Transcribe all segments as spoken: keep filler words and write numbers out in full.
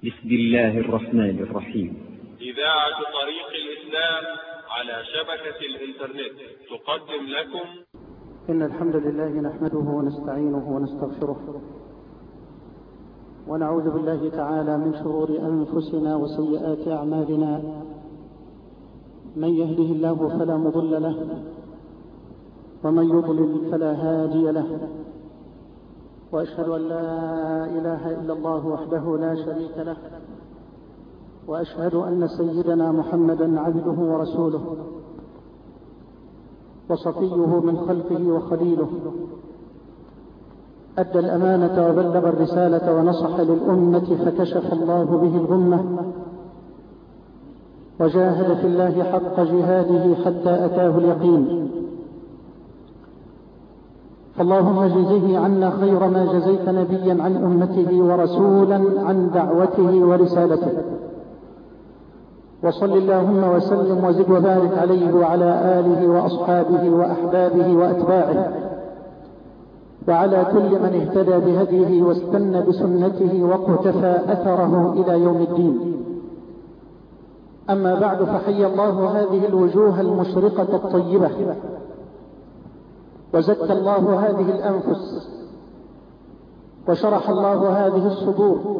بسم الله الرحمن الرحيم. إذاعة طريق الإسلام على شبكة الإنترنت تقدم لكم إن الحمد لله نحمده ونستعينه ونستغفره ونعوذ بالله تعالى من شرور أنفسنا وسيئات أعمالنا. من يهده الله فلا مضل له ومن يضلل فلا هادي له، وأشهد أن لا إله إلا الله وحده لا شريك له، وأشهد أن سيدنا محمدا عبده ورسوله وصفيه من خلقه وخليله، أدى الأمانة وبلغ الرسالة ونصح للأمة فكشف الله به الغمة، وجاهد في الله حق جهاده حتى أتاه اليقين. فاللهم اجزه عنا خير ما جزيت نبيا عن أمته ورسولا عن دعوته ورسالته، وصل اللهم وسلم وزد وبارك عليه وعلى آله وأصحابه وأحبابه وأتباعه وعلى كل من اهتدى بهديه واستنى بسنته واقتفى أثره إلى يوم الدين. أما بعد، فحي الله هذه الوجوه المشرقة الطيبة، وزكى الله هذه الأنفس، وشرح الله هذه الصدور،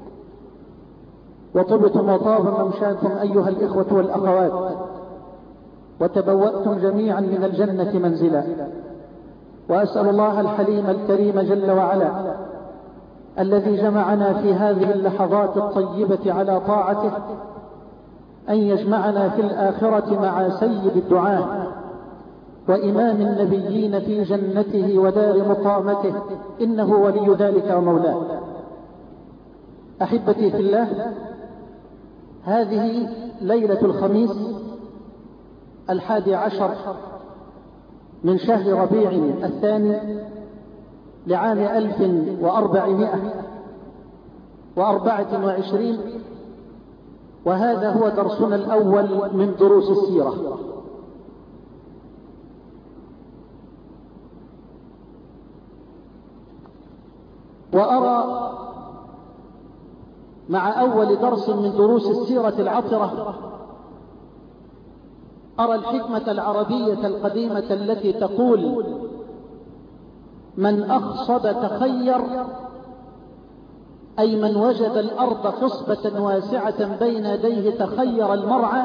وطبتم وطاب ممشاكم أيها الإخوة والأخوات، وتبوأتم جميعا من الجنة منزلا. وأسأل الله الحليم الكريم جل وعلا الذي جمعنا في هذه اللحظات الطيبة على طاعته أن يجمعنا في الآخرة مع سيد الدعاة وإمام النبيين في جنته ودار مقامته، إنه ولي ذلك ومولاه. أحبتي في الله، هذه ليلة الخميس الحادي عشر من شهر ربيع الثاني لعام ألف وأربعمائة وأربعة وعشرين، وهذا هو درسنا الأول من دروس السيرة. وأرى مع أول درس من دروس السيرة العطرة أرى الحكمة العربية القديمة التي تقول: من أخصب تخير، أي من وجد الأرض خصبة واسعة بين يديه تخير المرعى.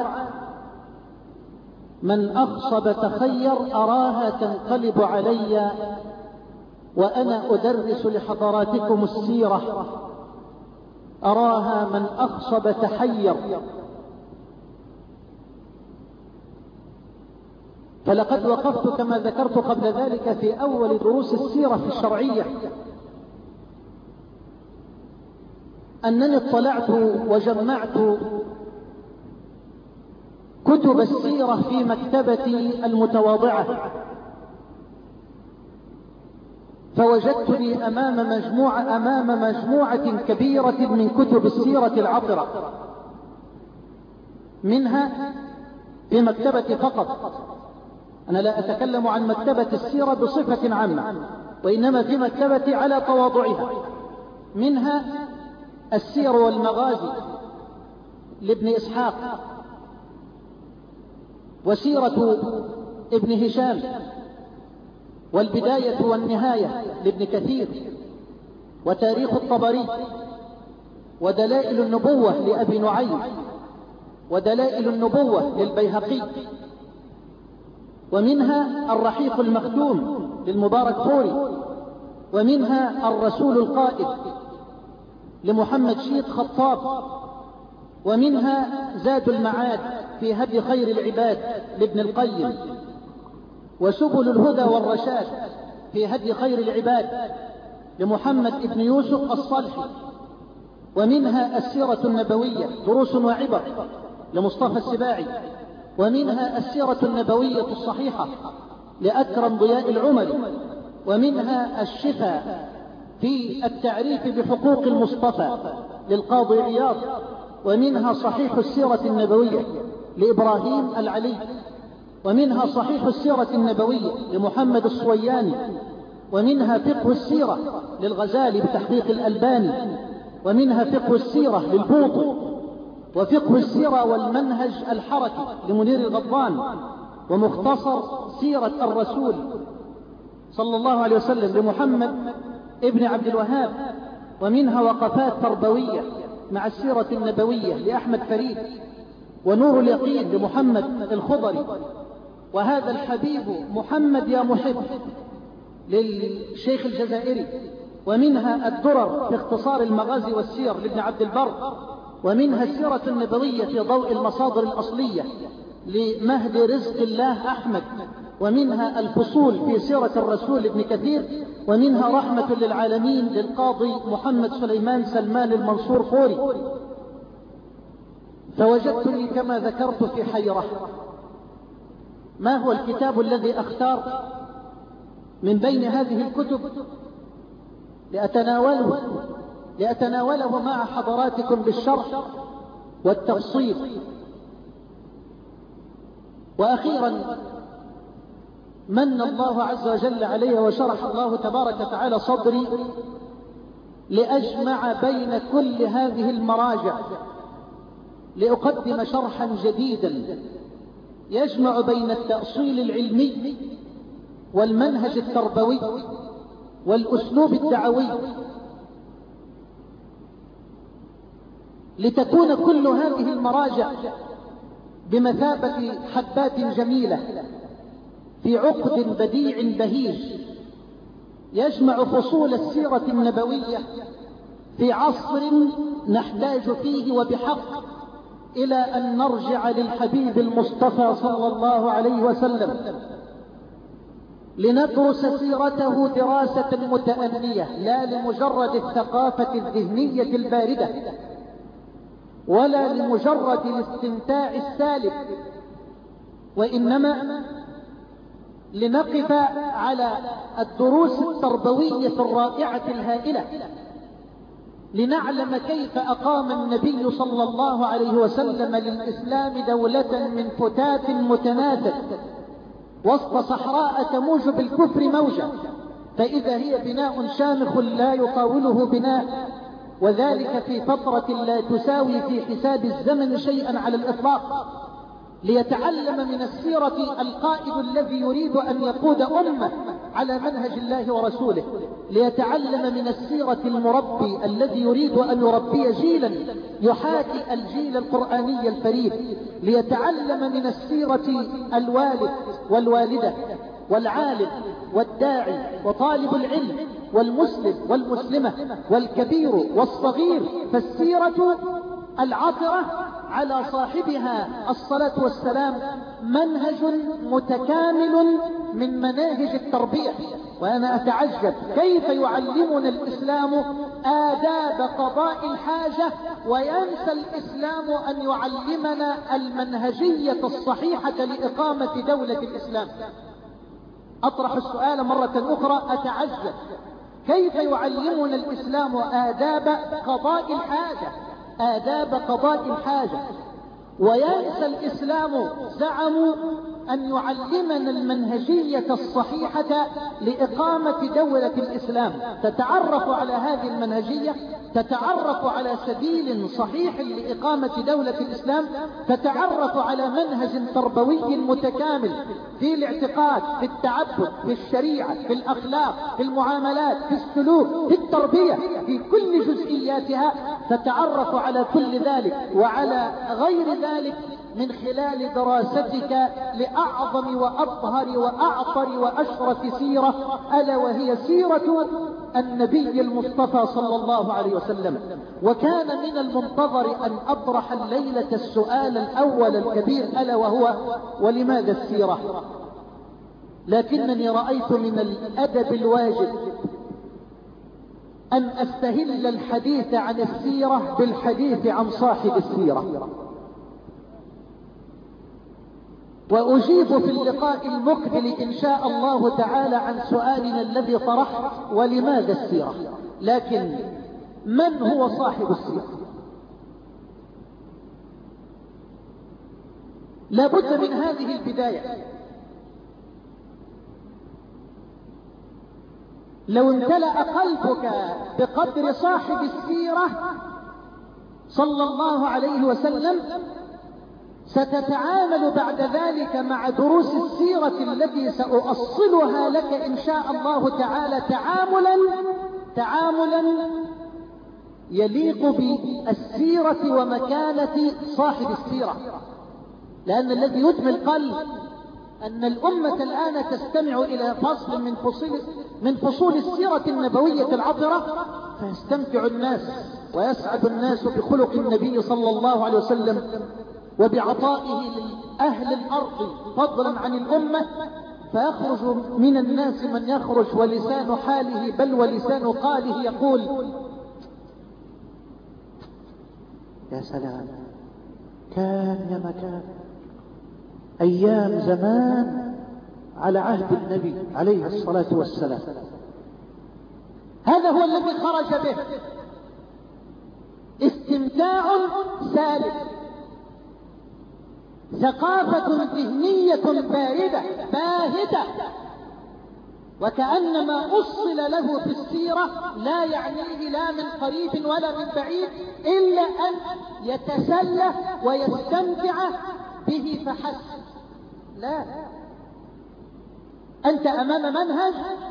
من أخصب تخير أراها تنقلب علي وأنا أدرس لحضراتكم السيرة، أراها من أخصب تحير. فلقد وقفت كما ذكرت قبل ذلك في أول دروس السيرة في الشرعية أنني اطلعت وجمعت كتب السيرة في مكتبتي المتواضعة، فوجدتني أمام مجموعة أمام مجموعة كبيرة من كتب السيرة العطرة، منها في مكتبتي فقط. أنا لا أتكلم عن مكتبة السيرة بصفة عامة، وإنما في مكتبتي على تواضعها. منها السير والمغازي لابن إسحاق، وسيرة ابن هشام، والبداية والنهاية لابن كثير، وتاريخ الطبري، ودلائل النبوة لأبي نعيم، ودلائل النبوة للبيهقي، ومنها الرحيق المختوم للمبارك فوري، ومنها الرسول القائد لمحمد شيد خطاب، ومنها زاد المعاد في هدي خير العباد لابن القيم، وسبل الهدى والرشاد في هدي خير العباد لمحمد ابن يوسف الصلحي، ومنها السيرة النبوية دروس وعبر لمصطفى السباعي، ومنها السيرة النبوية الصحيحة لأكرم ضياء العمري، ومنها الشفاء في التعريف بحقوق المصطفى للقاضي عياض، ومنها صحيح السيرة النبوية لإبراهيم العلي، ومنها صحيح السيرة النبوية لمحمد الصوياني، ومنها فقه السيرة للغزالي بتحقيق الألباني، ومنها فقه السيرة للبوطي، وفقه السيرة والمنهج الحركي لمنير الغضبان، ومختصر سيرة الرسول صلى الله عليه وسلم لمحمد ابن عبد الوهاب، ومنها وقفات تربوية مع السيرة النبوية لأحمد فريد، ونور اليقين لمحمد الخضري، وهذا الحبيب محمد يا محب للشيخ الجزائري، ومنها الدرر في اختصار المغازي والسير لابن عبد البر، ومنها السيرة النبوية في ضوء المصادر الأصلية لمهدي رزق الله أحمد، ومنها الفصول في سيرة الرسول ابن كثير، ومنها رحمة للعالمين للقاضي محمد سليمان سلمان المنصور فوري. فوجدتني كما ذكرت في حيرة، ما هو الكتاب الذي أختار من بين هذه الكتب لأتناوله لأتناوله مع حضراتكم بالشرح والتفصيل. وأخيرا من الله عز وجل علي وشرح الله تبارك وتعالى صدري لأجمع بين كل هذه المراجع لأقدم شرحا جديدا يجمع بين التأصيل العلمي والمنهج التربوي والأسلوب الدعوي، لتكون كل هذه المراجع بمثابة حبات جميلة في عقد بديع بهيج يجمع فصول السيرة النبوية في عصر نحتاج فيه وبحق إلى أن نرجع للحبيب المصطفى صلى الله عليه وسلم لندرس سيرته دراسة متأنية، لا لمجرد الثقافة الذهنية الباردة ولا لمجرد الاستمتاع السالب، وإنما لنقف على الدروس التربوية الرائعة الهائلة، لنعلم كيف أقام النبي صلى الله عليه وسلم للإسلام دولة من فتات متناثر وسط صحراء تموج بالكفر موجة، فإذا هي بناء شامخ لا يطاوله بناء، وذلك في فترة لا تساوي في حساب الزمن شيئا على الإطلاق، ليتعلم من السيرة القائد الذي يريد أن يقود أمة على منهج الله ورسوله، ليتعلم من السيرة المربي الذي يريد أن يربي جيلا يحاكي الجيل القرآني الفريد، ليتعلم من السيرة الوالد والوالدة والعالم والداعي وطالب العلم والمسلم والمسلمة والكبير والصغير، فالسيرة العطرة على صاحبها الصلاة والسلام منهج متكامل من مناهج التربية. وأنا أتعجب كيف يعلمنا الإسلام آداب قضاء الحاجة وينسى الإسلام أن يعلمنا المنهجية الصحيحة لإقامة دولة الإسلام. أطرح السؤال مرة أخرى، أتعجب كيف يعلمنا الإسلام آداب قضاء الحاجة آداب قضاء الحاجة وينسى الإسلام زعموا أن يعلمنا المنهجية الصحيحة لإقامة دولة الإسلام. تتعرف على هذه المنهجية، تتعرف على سبيل صحيح لإقامة دولة الإسلام، تتعرف على منهج تربوي متكامل في الاعتقاد، في التعبد، في الشريعة، في الأخلاق، في المعاملات، في السلوك، في التربية، في كل جزئياتها. تتعرف على كل ذلك وعلى غير ذلك من خلال دراستك لأعظم وأطهر وأعطر وأشرف سيرة، ألا وهي سيرة النبي المصطفى صلى الله عليه وسلم. وكان من المنتظر أن أطرح الليلة السؤال الأول الكبير، ألا وهو ولماذا السيرة؟ لكنني رأيت من الأدب الواجب أن أستهل الحديث عن السيرة بالحديث عن صاحب السيرة، وأجيب في اللقاء المقبل إن شاء الله تعالى عن سؤالنا الذي طرحت ولماذا السيرة. لكن من هو صاحب السيرة؟ لابد من هذه البداية. لو امتلأ قلبك بقدر صاحب السيرة صلى الله عليه وسلم ستتعامل بعد ذلك مع دروس السيرة التي سأؤصلها لك إن شاء الله تعالى تعاملا تعاملا يليق بالسيرة ومكانة صاحب السيرة. لأن الذي يدمي القلب أن الأمة الآن تستمع إلى فصل من فصول, من فصول السيرة النبوية العطرة، فيستمتع الناس ويسعد الناس بخلق النبي صلى الله عليه وسلم وبعطائه لأهل الأرض فضلا عن الأمة، فيخرج من الناس من يخرج ولسان حاله بل ولسان قاله يقول: يا سلام، كان يا مكان أيام زمان على عهد النبي عليه الصلاة والسلام. هذا هو الذي خرج به، استمتاع سالب، ثقافة ذهنية باردة باهتة، وكأنما أصل له في السيرة لا يعنيه لا من قريب ولا من بعيد إلا أن يتسلى ويستمتع به فحسب. لا، أنت أمام منهج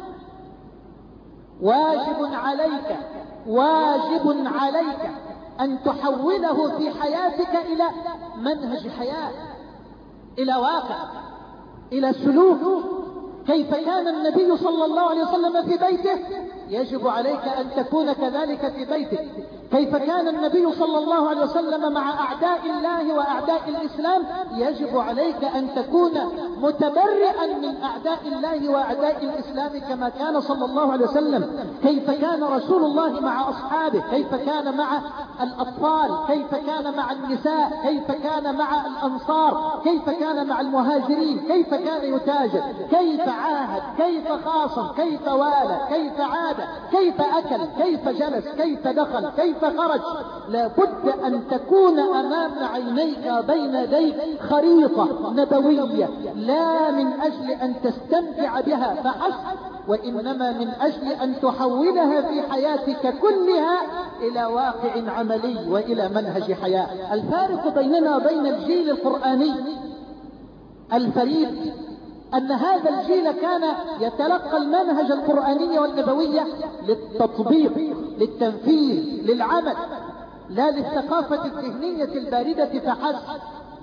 واجب عليك واجب عليك أن تحوله في حياتك إلى منهج حياة، إلى واقع، إلى سلوك. كيف كان النبي صلى الله عليه وسلم في بيته يجب عليك أن تكون كذلك في بيتك. كيف كان النبي صلى الله عليه وسلم مع أعداء الله وأعداء الإسلام يجب عليك أن تكون متبرئا من أعداء الله وأعداء الإسلام كما كان صلى الله عليه وسلم. كيف كان رسول الله مع أصحابه، كيف كان مع الأطفال، كيف كان مع النساء، كيف كان مع الأنصار، كيف كان مع المهاجرين، كيف كان يتاجر، كيف عاهد، كيف خاصم، كيف والى، كيف عاد، كيف أكل، كيف جلس، كيف دخل، كيف خرج. لا بد أن تكون أمام عينيك بين يديك خريطة نبوية، لا من أجل أن تستمتع بها فحسب، وإنما من أجل أن تحولها في حياتك كلها إلى واقع عملي وإلى منهج حياة. الفارق بيننا وبين الجيل القرآني الفريد أن هذا الجيل كان يتلقى المنهج القرآني والنبوي للتطبيق، للتنفيذ، للعمل، لا للثقافة الذهنية الباردة فحسب.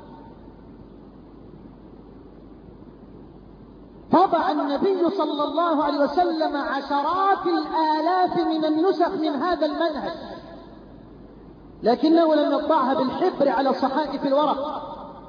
طبع النبي صلى الله عليه وسلم عشرات الآلاف من النسخ من هذا المنهج، لكنه لم يطبعها بالحبر على صحائف الورق،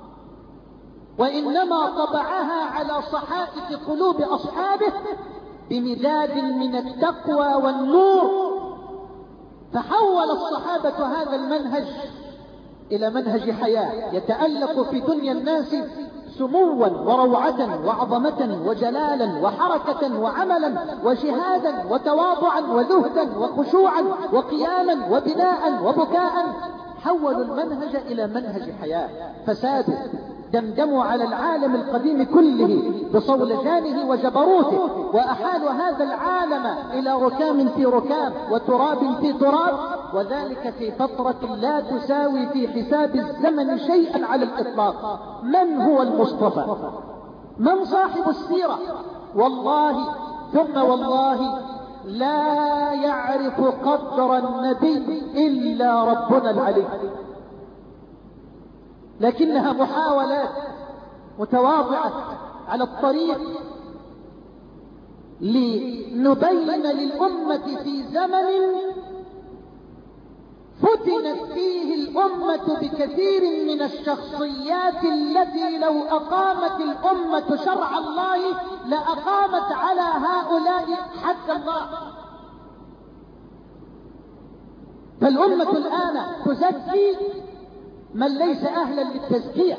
وإنما طبعها على صحائف قلوب أصحابه بمداد من التقوى والنور. فحول الصحابة هذا المنهج إلى منهج حياة يتألق في دنيا الناس سموا وروعة وعظمة وجلالا وحركة وعملا وجهادا وتواضعا وزهدا وخشوعا وقياما وبناء وبكاء. حولوا المنهج إلى منهج حياة، فسادوا، دمدموا على العالم القديم كله بصولجانه وجبروته، وأحالوا هذا العالم إلى ركام في ركام وتراب في تراب، وذلك في فترة لا تساوي في حساب الزمن شيئا على الإطلاق. من هو المصطفى؟ من صاحب السيرة؟ والله ثم والله لا يعرف قدر النبي إلا ربنا العلي، لكنها محاولات متواضعة على الطريق لنبين للأمة في زمن فتنت فيه الأمة بكثير من الشخصيات التي لو أقامت الأمة شرع الله لأقامت على هؤلاء حد الله. فالأمة الآن تزكي من ليس أهلا للتزكية،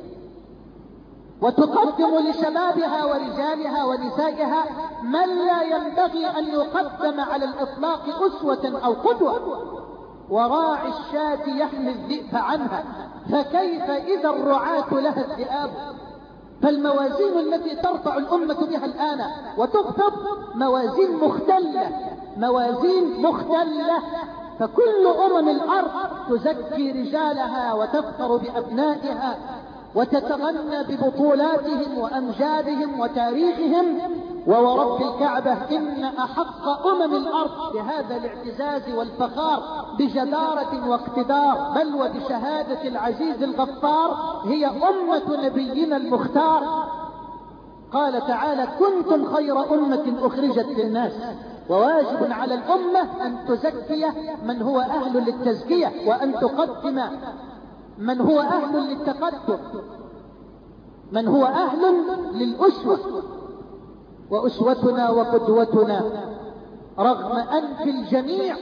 وتقدم لشبابها ورجالها ونسائها من لا ينبغي أن يقدم على الإطلاق أسوة أو قدوة. وراعي الشاة يحمي الذئب عنها، فكيف إذا الرعاة لها الذئاب؟ فالموازين التي ترفع الأمة بها الآن وتخفض موازين مختلة، موازين مختلة. فكل أمم الأرض تزكي رجالها وتفخر بأبنائها وتتغنى ببطولاتهم وأمجادهم وتاريخهم. وورب الكعبة إن أحق أمم الأرض بهذا الاعتزاز والفخار بجدارة واقتدار بل وبشهادة العزيز الغفار هي أمة نبينا المختار. قال تعالى: كنتم خير أمة أخرجت للناس. وواجب على الأمة أن تزكي من هو أهل للتزكية وأن تقدم من هو أهل للتقدم، من هو أهل للأسوة. وأسوتنا وقدوتنا رغم أنف الجميع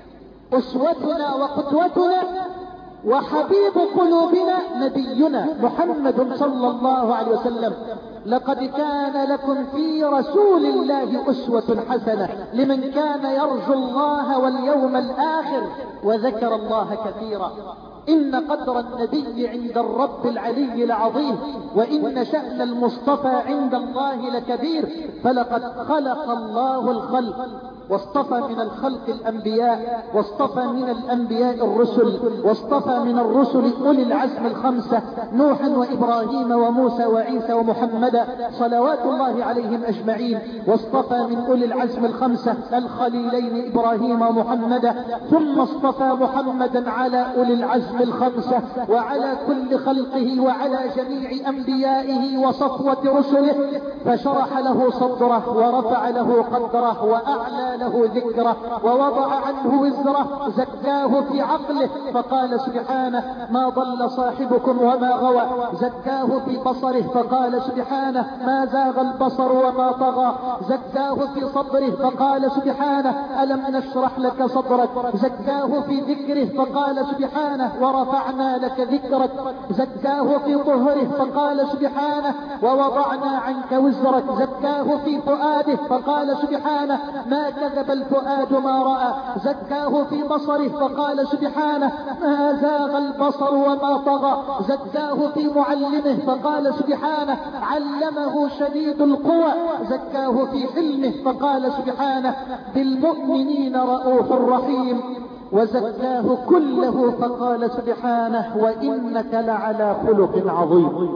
أسوتنا وقدوتنا وحبيب قلوبنا نبينا محمد صلى الله عليه وسلم. لقد كان لكم في رسول الله أسوة حسنة لمن كان يرجو الله واليوم الآخر وذكر الله كثيرا. إن قدر النبي عند الرب العلي العظيم وإن شأن المصطفى عند الله لكبير. فلقد خلق الله الخلق واصطفى من الخلق الأنبياء واصطفى من الأنبياء الرسل واصطفى من الرسل أولي العزم الخمسة نوحا وإبراهيم وموسى وعيسى ومحمدا صلوات الله عليهم أجمعين. واصطفى من أولي العزم الخمسة الخليلين إبراهيم ومحمدا ثم اصطفى محمدا على أولي العزم الخمسة وعلى كل خلقه وعلى جميع أنبيائه وصفوة رسله. فشرح له صدره ورفع له قدره وأعلى له ذكره ووضع عنه وزره. زكاه في عقله فقال سبحانه: ما ضل صاحبكم وما غوى. زكاه في بصره فقال سبحانه: ما زاغ البصر وما طغى. زكاه في صدره فقال سبحانه: ألم نشرح لك صدرك. زكاه في ذكره فقال سبحانه: ورفعنا لك ذكرك. زكاه في طهره فقال سبحانه: ووضعنا عنك وزرك. زكاه في فؤاده فقال سبحانه: ما كذب الفؤاد ما رأى. زكاه في بصره فقال سبحانه: ما زاغ البصر وما طغى. زكاه في معلمه فقال سبحانه: علمه شديد القوى. زكاه في حلمه فقال سبحانه: بالمؤمنين رؤوف رحيم. وزكاه كله فقال سبحانه: وإنك لعلى خلق عظيم.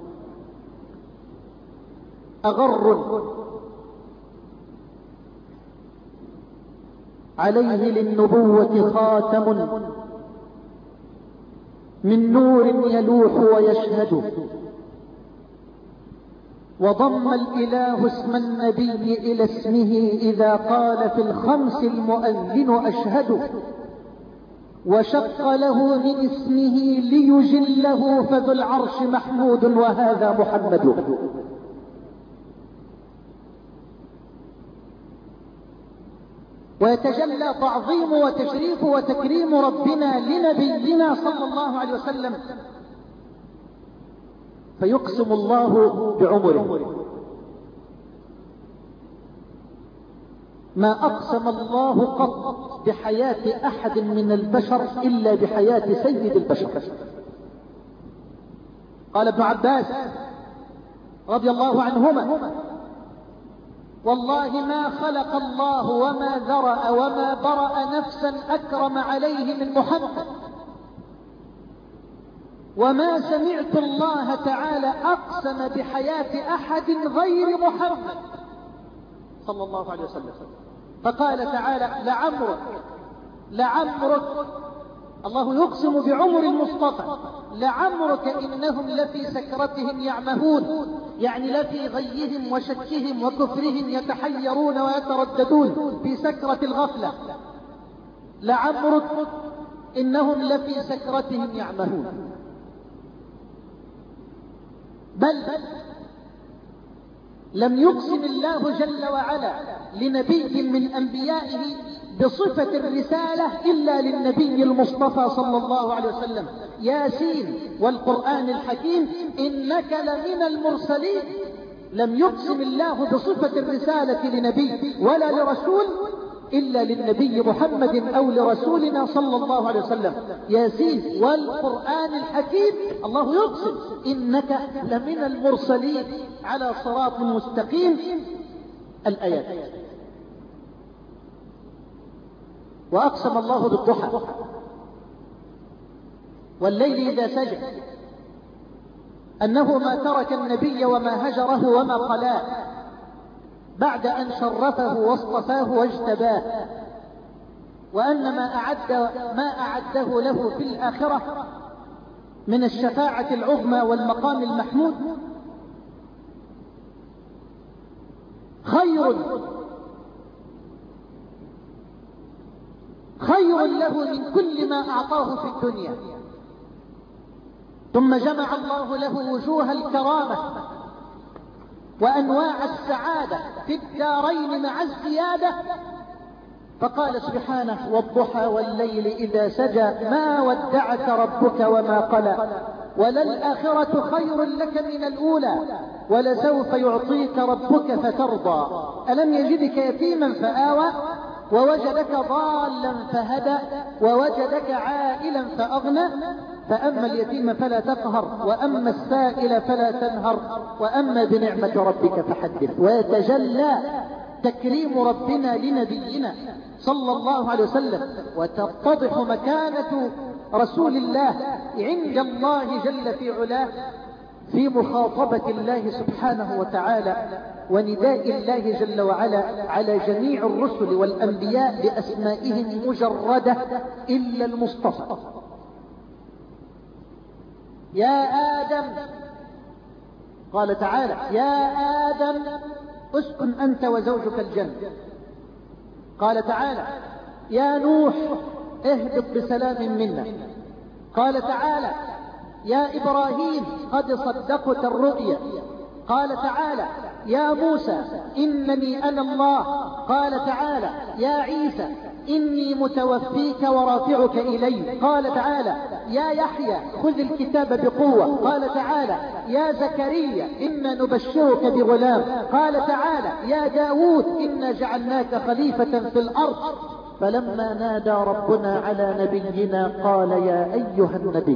أغر عليه للنبوة خاتم من نور يلوح ويشهد. وضم الإله اسم النبي إلى اسمه إذا قال في الخمس المؤذن أشهد. وشق له من اسمه ليجله فذو العرش محمود وهذا محمد. ويتجلى تعظيم وتشريف وتكريم ربنا لنبينا صلى الله عليه وسلم فيقسم الله بعمره. ما أقسم الله قط بحياة أحد من البشر إلا بحياة سيد البشر. قال ابن عباس رضي الله عنهما: والله ما خلق الله وما ذرأ وما برأ نفسا أكرم عليه من محمد، وما سمعت الله تعالى أقسم بحياة أحد غير محمد صلى الله عليه وسلم. فقال تعالى: لعمرك لعمرك، الله يقسم بعمر المصطفى، لعمرك إنهم لفي سكرتهم يعمهون، يعني لفي غيهم وشكهم وكفرهم يتحيرون ويترددون في سكرة الغفلة. لعمرك إنهم لفي سكرتهم يعمهون. بل لم يقسم الله جل وعلا لنبي من أنبيائه بصفة الرسالة إلا للنبي المصطفى صلى الله عليه وسلم. ياسين والقرآن الحكيم إنك لمن المرسلين. لم يقسم الله بصفة الرسالة لنبي ولا لرسول إلا للنبي محمد أو لرسولنا صلى الله عليه وسلم. ياسين والقرآن الحكيم، الله يقسم إنك لمن المرسلين على صراط مستقيم. الآيات. وأقسم الله بالضحى والليل إذا سجى أنه ما ترك النبي وما هجره وما قلاه بعد أن شرفه واصطفاه واجتباه، وأن ما أعد ما أعده له في الآخرة من الشفاعة العظمى والمقام المحمود خير خير له من كل ما أعطاه في الدنيا. ثم جمع الله له وجوه الكرامة وأنواع السعادة في الدارين مع الزيادة، فقال سبحانه: والضحى والليل إذا سجى ما ودعك ربك وما قلى وللآخرة خير لك من الأولى ولسوف يعطيك ربك فترضى ألم يجدك يتيما فآوى ووجدك ضالا فهدى ووجدك عائلا فأغنى فأما اليتيم فلا تقهر وأما السائل فلا تنهر وأما بنعمة ربك فحدث. ويتجلى تكريم ربنا لنبينا صلى الله عليه وسلم، وتتضح مكانة رسول الله عند الله جل في علاه في مخاطبة الله سبحانه وتعالى ونداء الله جل وعلا على جميع الرسل والأنبياء بأسمائهم مجردة إلا المصطفى. يا آدم، قال تعالى: يا آدم اسكن أنت وزوجك الجنة. قال تعالى: يا نوح اهبط بسلام منا. قال تعالى: يا إبراهيم قد صدقت الرؤيا. قال تعالى: يا موسى إنني أنا الله. قال تعالى: يا عيسى إني متوفيك ورافعك إلي. قال تعالى: يا يحيى خذ الكتاب بقوة. قال تعالى: يا زكريا إنا نبشرك بغلام. قال تعالى: يا داود إنا جعلناك خليفة في الأرض. فلما نادى ربنا على نبينا قال: يا أيها النبي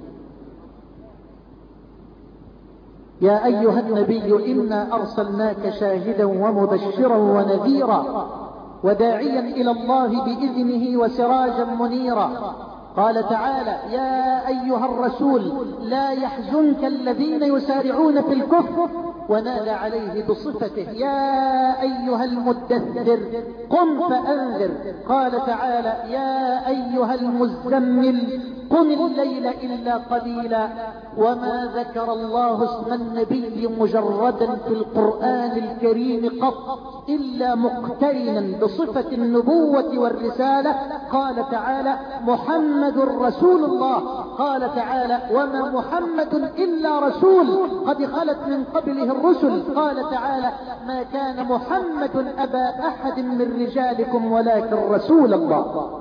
يا أيها النبي إنا أرسلناك شاهدا ومبشرا ونذيرا وداعيا إلى الله بإذنه وسراجا منيرا. قال تعالى: يا أيها الرسول لا يحزنك الذين يسارعون في الكفر. ونادى عليه بصفته: يا أيها المدثر قم فأنذر. قال تعالى: يا أيها المزمل قم الليل إلا قليلا. وما ذكر الله اسم النبي مجردا في القرآن الكريم قط إلا مقترنا بصفة النبوة والرسالة. قال تعالى: محمد رسول الله. قال تعالى: وما محمد إلا رسول قد خلت من قبله الرسل. قال تعالى: ما كان محمد أبا أحد من رجالكم ولكن رسول الله.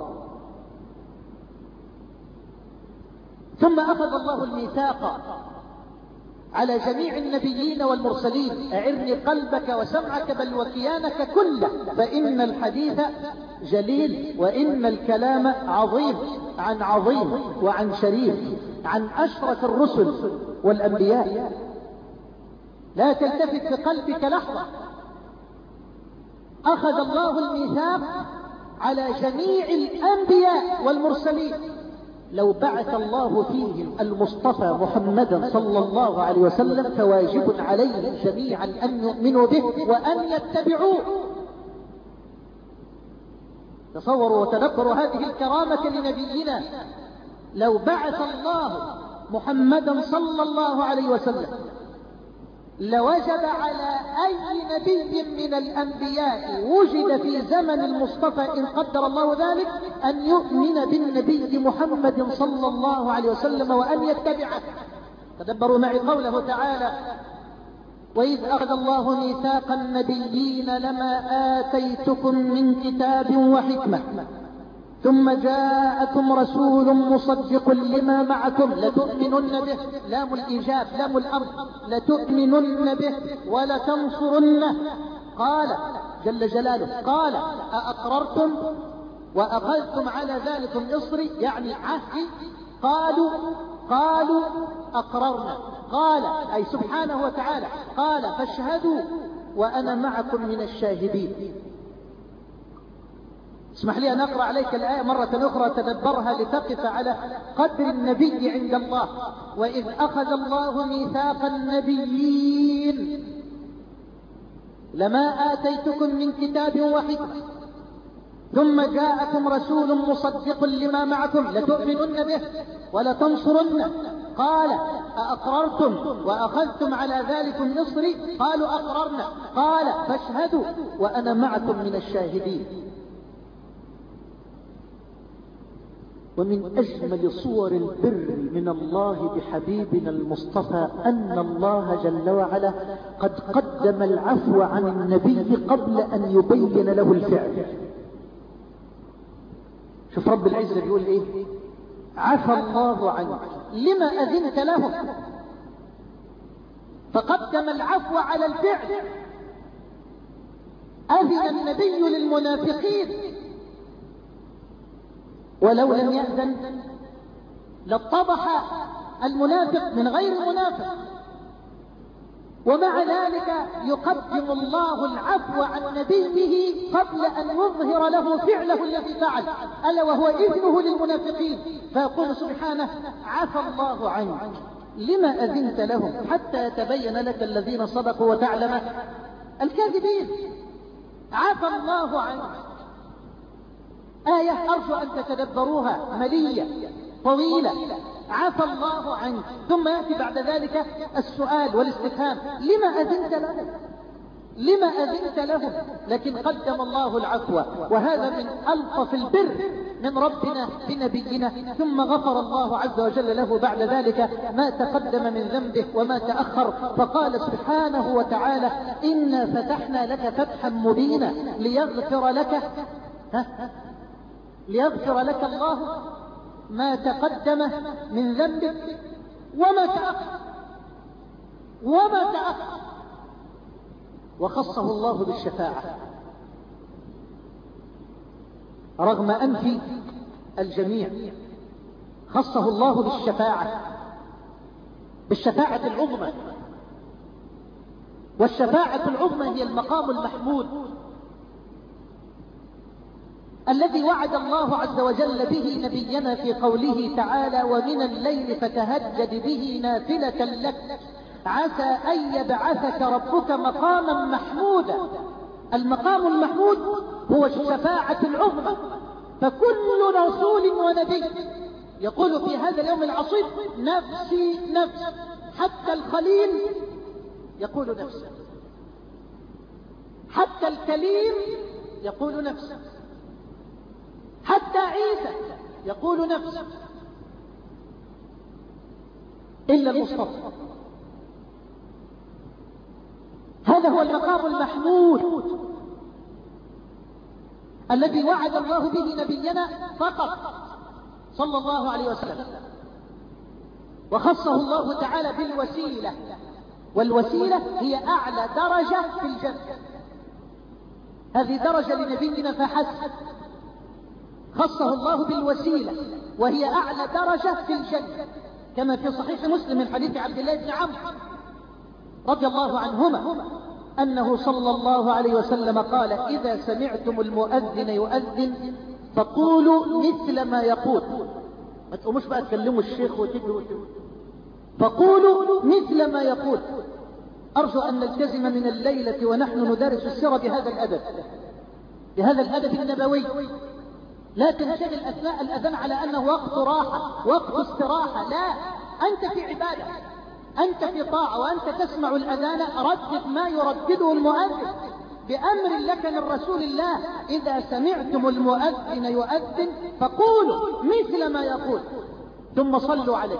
ثم أخذ الله الميثاق على جميع النبيين والمرسلين: أعرني قلبك وسمعك بل وكيانك كله فإن الحديث جليل وإن الكلام عظيم عن عظيم وعن شريف عن أشرف الرسل والأنبياء. لا تلتفت بقلبك لحظة. أخذ الله الميثاق على جميع الأنبياء والمرسلين. لو بعث الله فيهم المصطفى محمدا صلى الله عليه وسلم فواجب عليهم جميعا أن يؤمنوا به وأن يتبعوه. تصوروا وتذكروا هذه الكرامة لنبينا. لو بعث الله محمدا صلى الله عليه وسلم لوجب على أي نبي من الأنبياء وجد في زمن المصطفى إن قدر الله ذلك أن يؤمن بالنبي محمد صلى الله عليه وسلم وأن يتبعه. تدبروا معي قوله تعالى: وإذ أخذ الله ميثاق النبيين لما آتيتكم من كتاب وحكمة ثم جاءكم رسول مصدق لما معكم لتؤمنن به. لام الإيجاب لام الأمر. لتؤمنن به ولتنصرنه. قال جل جلاله قال أأقررتم وأخذتم على ذلكم إصري يعني عهدي؟ قالوا قالوا أقررنا. قال أي سبحانه وتعالى قال فاشهدوا وأنا معكم من الشاهدين. اسمح لي أن أقرأ عليك الآية مرة أخرى تدبرها لتقف على قدر النبي عند الله. وإذ أخذ الله ميثاق النبيين لما آتيتكم من كتاب وحكمة ثم جاءكم رسول مصدق لما معكم لتؤمنن به ولتنصرنه. قال أأقررتم وأخذتم على ذلكم إصري؟ قالوا أقررنا. قال فاشهدوا وأنا معكم من الشاهدين. ومن أجمل صور البر من الله بحبيبنا المصطفى أن الله جل وعلا قد قدم العفو عن النبي قبل أن يبين له الفعل. شوف رب العزة بيقول إيه؟ عفى الله عنك لما أذنت لهم، فقدم العفو على الفعل. أذن النبي للمنافقين ولو لم يأذن لاتضح المنافق من غير المنافق. ومع ذلك يقدم الله العفو عن نبيه قبل أن يظهر له فعله الذي فعل، ألا وهو إذنه للمنافقين. فيقول سبحانه عفى الله عنك لما أذنت لهم حتى يتبين لك الذين صدقوا وتعلم الكاذبين. عفى الله عنك آية أرجو أن تتدبروها ملية طويلة. عفى الله عنك ثم يأتي بعد ذلك السؤال والاستفهام لما أذنت لهم لما أذنت لهم لكن قدم الله العفو. وهذا من ألطف البر من ربنا بنبينا. ثم غفر الله عز وجل له بعد ذلك ما تقدم من ذنبه وما تأخر. فقال سبحانه وتعالى إنا فتحنا لك فتحا مبينا ليغفر لك ها ليغفر لك الله ما تقدم من ذنبك وما تأخر وما تأخر. وخصه الله بالشفاعة رغم أنف الجميع. خصه الله بالشفاعة بالشفاعة العظمى. والشفاعة العظمى هي المقام المحمود الذي وعد الله عز وجل به نبينا في قوله تعالى ومن الليل فتهجد به نافلة لك عسى أن يبعثك ربك مقاما محمودا. المقام المحمود هو الشفاعة العظمى. فكل رسول ونبي يقول في هذا اليوم العصيب نفسي نفسي. حتى الخليل يقول نفسه، حتى الكليم يقول نفسه، حتى عيسى يقول نفسه، إلا المصطفى. هذا هو المقام المحمود الذي وعد الله به نبينا فقط صلى الله عليه وسلم. وخصه الله تعالى بالوسيلة. والوسيلة هي أعلى درجة في الجنة. هذه درجة لنبينا فحسب. خصه الله بالوسيلة وهي أعلى درجة في الجنة كما في صحيح مسلم من حديث عبد الله بن عمرو رضي الله عنهما أنه صلى الله عليه وسلم قال إذا سمعتم المؤذن يؤذن فقولوا مثل ما يقول. ما تقوموش بقى تكلموا الشيخ وتجروا فقولوا مثل ما يقول. أرجو أن نلتزم من الليلة ونحن ندرس السيرة بهذا الأدب بهذا الأدب النبوي. لا تنشغل أثناء الأذان على أنه وقت راحة وقت استراحة. لا، أنت في عبادة، أنت في طاعة، وأنت تسمع الأذان ردد ما يردده المؤذن بأمر لك من رسول الله. إذا سمعتم المؤذن يؤذن فقولوا مثل ما يقول ثم صلوا عليه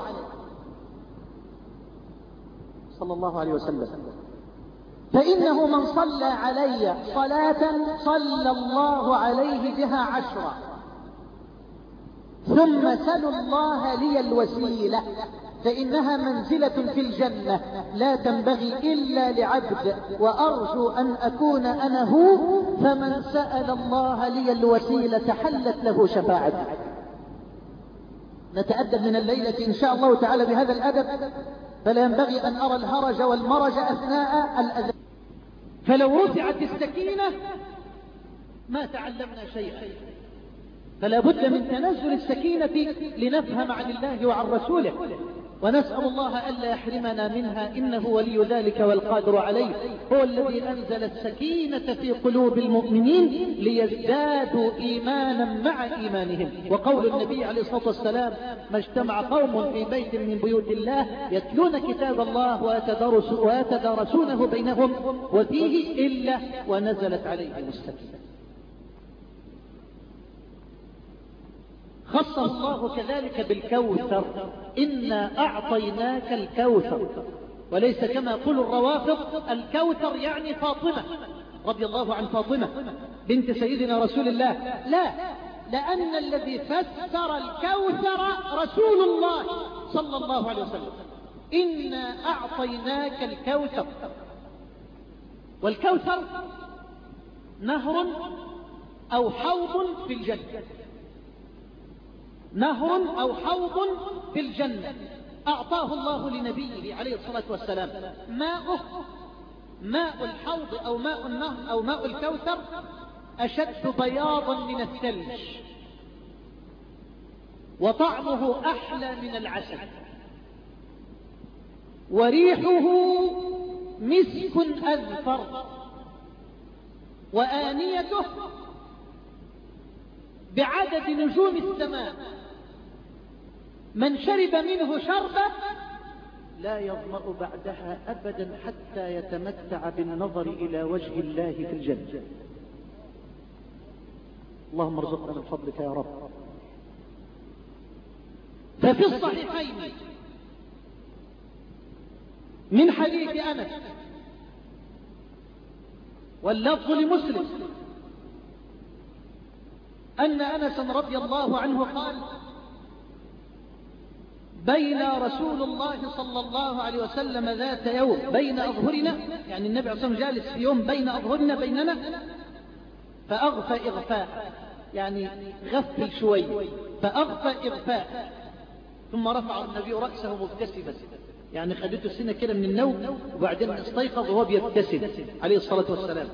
صلى الله عليه وسلم. فإنه من صلى علي صلاة صلى الله عليه بها عشرة. ثم سلوا الله لي الوسيلة فإنها منزلة في الجنة لا تنبغي إلا لعبد، وأرجو أن أكون أنا هو، فمن سأل الله لي الوسيلة حلت له شفاعتي. نتأدب من الليلة إن شاء الله تعالى بهذا الأدب، فلا ينبغي أن أرى الهرج والمرج أثناء الأذان. فلو رفعت السكينة ما تعلمنا شيئا، فلا بد من تنزل السكينة لنفهم عن الله وعن رسوله، ونسأل الله ألا يحرمنا منها، إنه ولي ذلك والقادر عليه. هو الذي أنزل السكينة في قلوب المؤمنين ليزدادوا إيمانا مع إيمانهم. وقول النبي عليه الصلاة والسلام: ما اجتمع قوم في بيت من بيوت الله يتلون كتاب الله ويتدارسونه بينهم وفيه إلا ونزلت عليهم السكينة. خصه الله كذلك بالكوثر: إنا أعطيناك الكوثر، وليس كما يقول الروافض الكوثر يعني فاطمة رضي الله عن فاطمة بنت سيدنا رسول الله. لا، لأن الذي فسر الكوثر رسول الله صلى الله عليه وسلم: إنا أعطيناك الكوثر. والكوثر نهر أو حوض في الجنة، نهر أو حوض في الجنة أعطاه الله لنبيه عليه الصلاة والسلام. ماءه ماء الحوض أو ماء النهر أو ماء الكوثر أشد بياضا من الثلج، وطعمه أحلى من العسل، وريحه مسك أذفر، وآنيته بعدد نجوم السماء. من شرب منه شربة لا يظمأ بعدها أبدا حتى يتمتع بالنظر إلى وجه الله في الجنة. اللهم ارزقنا من فضلك يا رب. ففي الصحيحين من حديث أنس، واللفظ لمسلم، أن أنس رضي الله عنه قال: بين رسول الله صلى الله عليه وسلم ذات يوم بين أظهرنا، يعني النبي عليه الصلاة والسلام جالس في يوم بين أظهرنا بيننا، فأغفى إغفاء، يعني غفل شوي، فأغفى إغفاء، ثم رفع النبي رأسه مبتسما، يعني خدته السنة كده من النوم، وبعدين استيقظ وهو بيبتسم عليه الصلاة والسلام.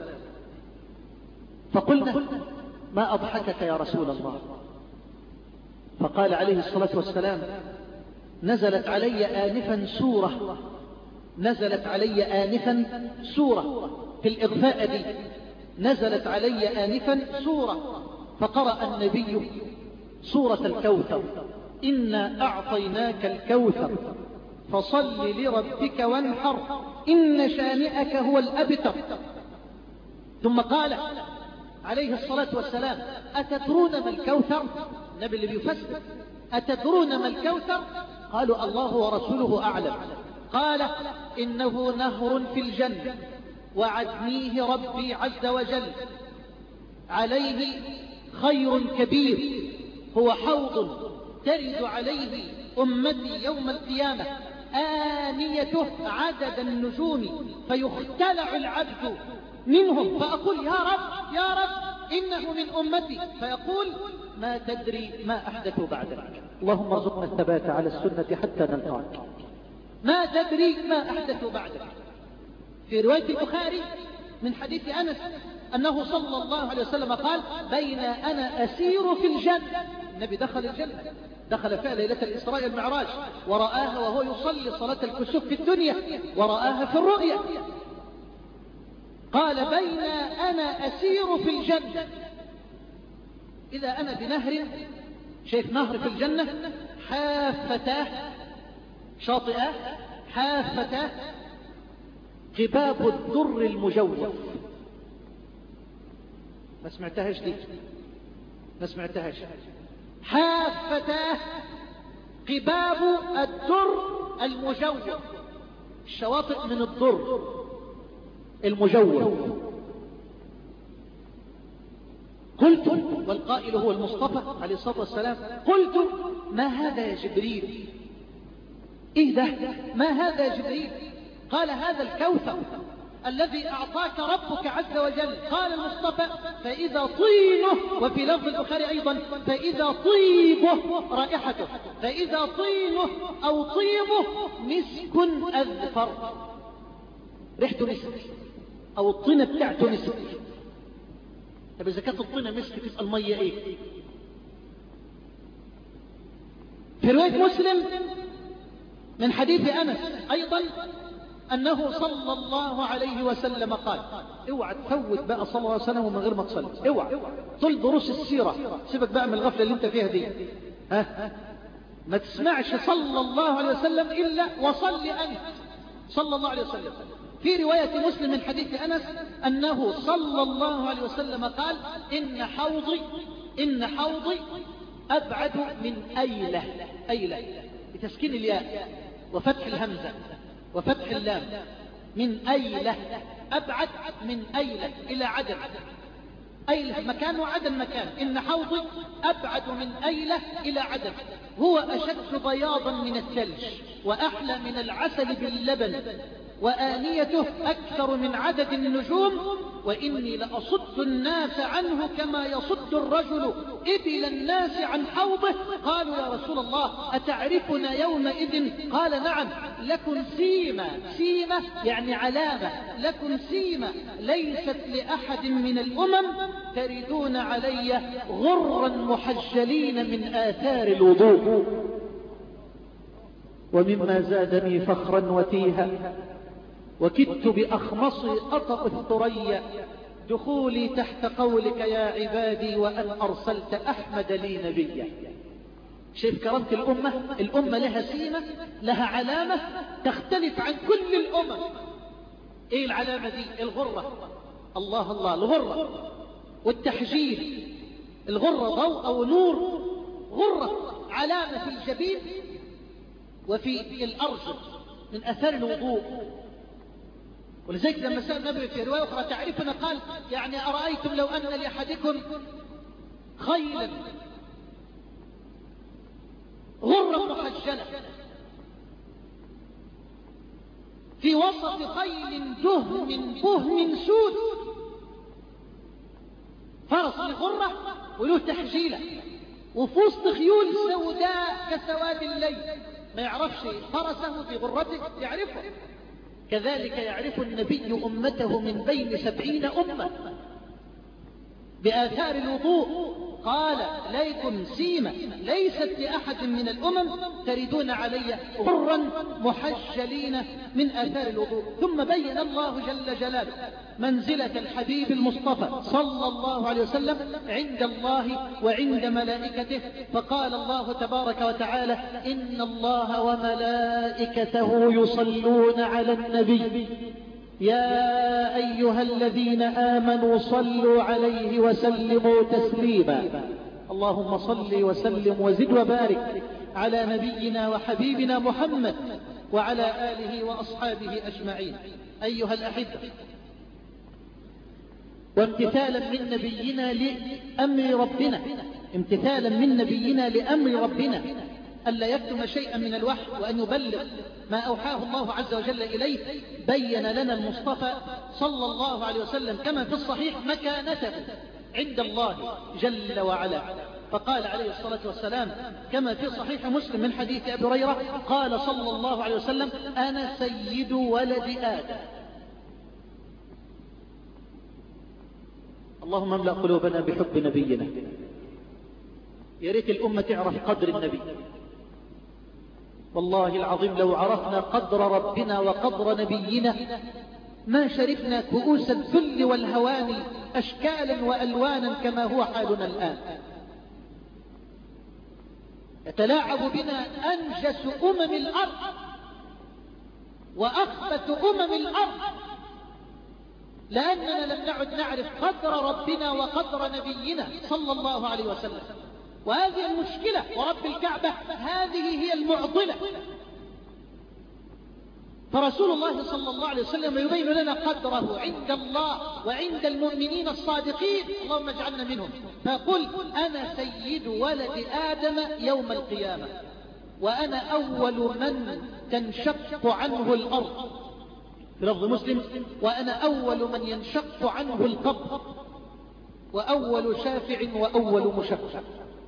فقلنا: ما أضحكك يا رسول الله؟ فقال عليه الصلاة والسلام: نزلت علي آنفا سورة، نزلت علي آنفا سورة في الإغفاء دي، نزلت علي آنفا سورة، فقرأ النبي سورة الكوثر: إنا أعطيناك الكوثر فصل لربك وانحر إن شانئك هو الأبتر. ثم قال عليه الصلاة والسلام: أتدرون ما الكوثر؟ النبي اللي بيفسر: أتدرون ما الكوثر؟ قالوا: الله ورسوله أعلم. قال: إنه نهر في الجنة وعدنيه ربي عز وجل، عليه خير كبير، هو حوض ترد عليه أمتي يوم القيامة، آنيته عدد النجوم، فيختلع العبد منهم، فأقول: يا رب يا رب إنه من أمتي، فيقول: ما تدري ما أحدث بعدك. اللهم ارزقنا الثبات على السنة حتى نلقاك. ما تدري ما أحدث بعدك. في رواية البخاري من حديث أنس أنه صلى الله عليه وسلم قال: بين أنا أسير في الجنة، النبي دخل الجنة، دخل فيها ليلة الإسراء والمعراج، ورآها وهو يصلي صلاة الكسوف في الدنيا، ورآها في الرؤيا. قال: بين أنا أسير في الجنة، إذا أنا بنهر، شايف نهر في الجنة، حافتاه شاطئاه، حافتاه قباب الدر المجوف. ما سمعتهاش دي؟ ما سمعتهاش. حافتاه قباب الدر المجوف، الشواطئ من الدر المجوف. قلت، والقائل هو المصطفى عليه الصلاة والسلام، قلت ما هذا يا جبريل؟ إيه ده؟ ما هذا يا جبريل؟ قال هذا الكوثر الذي أعطاك ربك عز وجل. قال المصطفى فإذا طينه، وفي لفظ البخاري أيضا فإذا طيبه رائحته، فإذا طينه أو طيبه مسك أذفر، ريحته مسك أو الطينة بتاعته مسك. طب إذا كانت الطينة مسك تبقى المية إيه؟ في رواية مسلم من حديث أنس أيضا أنه صلى الله عليه وسلم قال، اوعى تفوت بقى صلى الله عليه وسلم ومن غير ما تصلي، اوعى طول دروس السيرة، سيبك بقى من الغفلة اللي انت فيها دي، ها ما تسمعش صلى الله عليه وسلم إلا وصلي أنت صلى الله عليه وسلم. في رواية مسلم من حديث أنس أنه صلى الله عليه وسلم قال إن حوضي إن حوضي أبعد من أيلة، أيلة بتسكين الياء وفتح الهمزة وفتح اللام، من أيلة، أبعد من أيلة إلى عدن، أيلة مكان وعدن مكان، إن حوضي أبعد من أيلة إلى عدن، هو أشد بياضا من الثلج وأحلى من العسل باللبن، وآنيته أكثر من عدد النجوم، وإني لأصد الناس عنه كما يصد الرجل إبل الناس عن حوضه. قالوا يا رسول الله أتعرفنا يومئذ؟ قال نعم، لكم سيمة، سيمة يعني علامة، لكم سيمة ليست لأحد من الأمم تردون علي غرا محجلين من آثار الوضوء. ومما زادني فخرا وتيها وكدت بأخمصي أطأ الثريا دخولي تحت قولك يا عبادي وأن أرسلت أحمد لي نبيا. شايف كرامة الأمة؟ الأمة لها سيمة، لها علامة تختلف عن كل الأمم. إيه العلامة دي؟ الغرة، الله الله، الغرة والتحجيل. الغرة ضوء أو نور، غرة علامة في الجبين وفي الأرجل من أثار الوضوء. ولذلك لما سأل النبي في رواية أخرى تعرفنا قال يعني أرأيتم لو أن لأحدكم خيلا غرة محجلة في وسط خيل دهم بهم سود، فرس لغرة وله تحجيلة، وفي وسط خيول سوداء كسواد الليل، ما يعرفش فرسه في غرته يعرفه. كذلك يعرف النبي أمته من بين سبعين أمة بآثار الوضوء. قال ليكن سيمة ليست لأحد من الأمم تردون علي غرا محجلين من آثار الوضوء. ثم بين الله جل جلاله منزلة الحبيب المصطفى صلى الله عليه وسلم عند الله وعند ملائكته، فقال الله تبارك وتعالى إن الله وملائكته يصلون على النبي يا أيها الذين آمنوا صلوا عليه وسلموا تسليما. اللهم صل وسلم وزد وبارك على نبينا وحبيبنا محمد وعلى آله وأصحابه أجمعين. أيها الأحبة، وامتثالا من نبينا لأمر ربنا، امتثالا من نبينا لأمر ربنا ألا يكتم شيئا من الوحي وأن يبلغ ما أوحاه الله عز وجل إليه، بين لنا المصطفى صلى الله عليه وسلم كما في الصحيح مكانته عند الله جل وعلا. فقال عليه الصلاة والسلام كما في صحيح مسلم من حديث أبي هريرة قال صلى الله عليه وسلم أنا سيد ولد آدم. اللهم املأ قلوبنا بحب نبينا. يا ريت الأمة تعرف قدر النبي، والله العظيم لو عرفنا قدر ربنا وقدر نبينا ما شرفنا كؤوس الذل والهوان أشكالا وألوانا كما هو حالنا الآن. يتلاعب بنا أنجس أمم الأرض وأخبث أمم الأرض لأننا لم نعد نعرف قدر ربنا وقدر نبينا صلى الله عليه وسلم. وهذه المشكلة ورب الكعبة، هذه هي المعضلة. فرسول الله صلى الله عليه وسلم يبين لنا قدره عند الله وعند المؤمنين الصادقين، اللهم اجعلنا منهم. فقل أنا سيد ولد آدم يوم القيامة، وأنا أول من تنشق عنه الأرض، في لفظ مسلم وأنا أول من ينشق عنه القبر، وأول شافع وأول مشفع.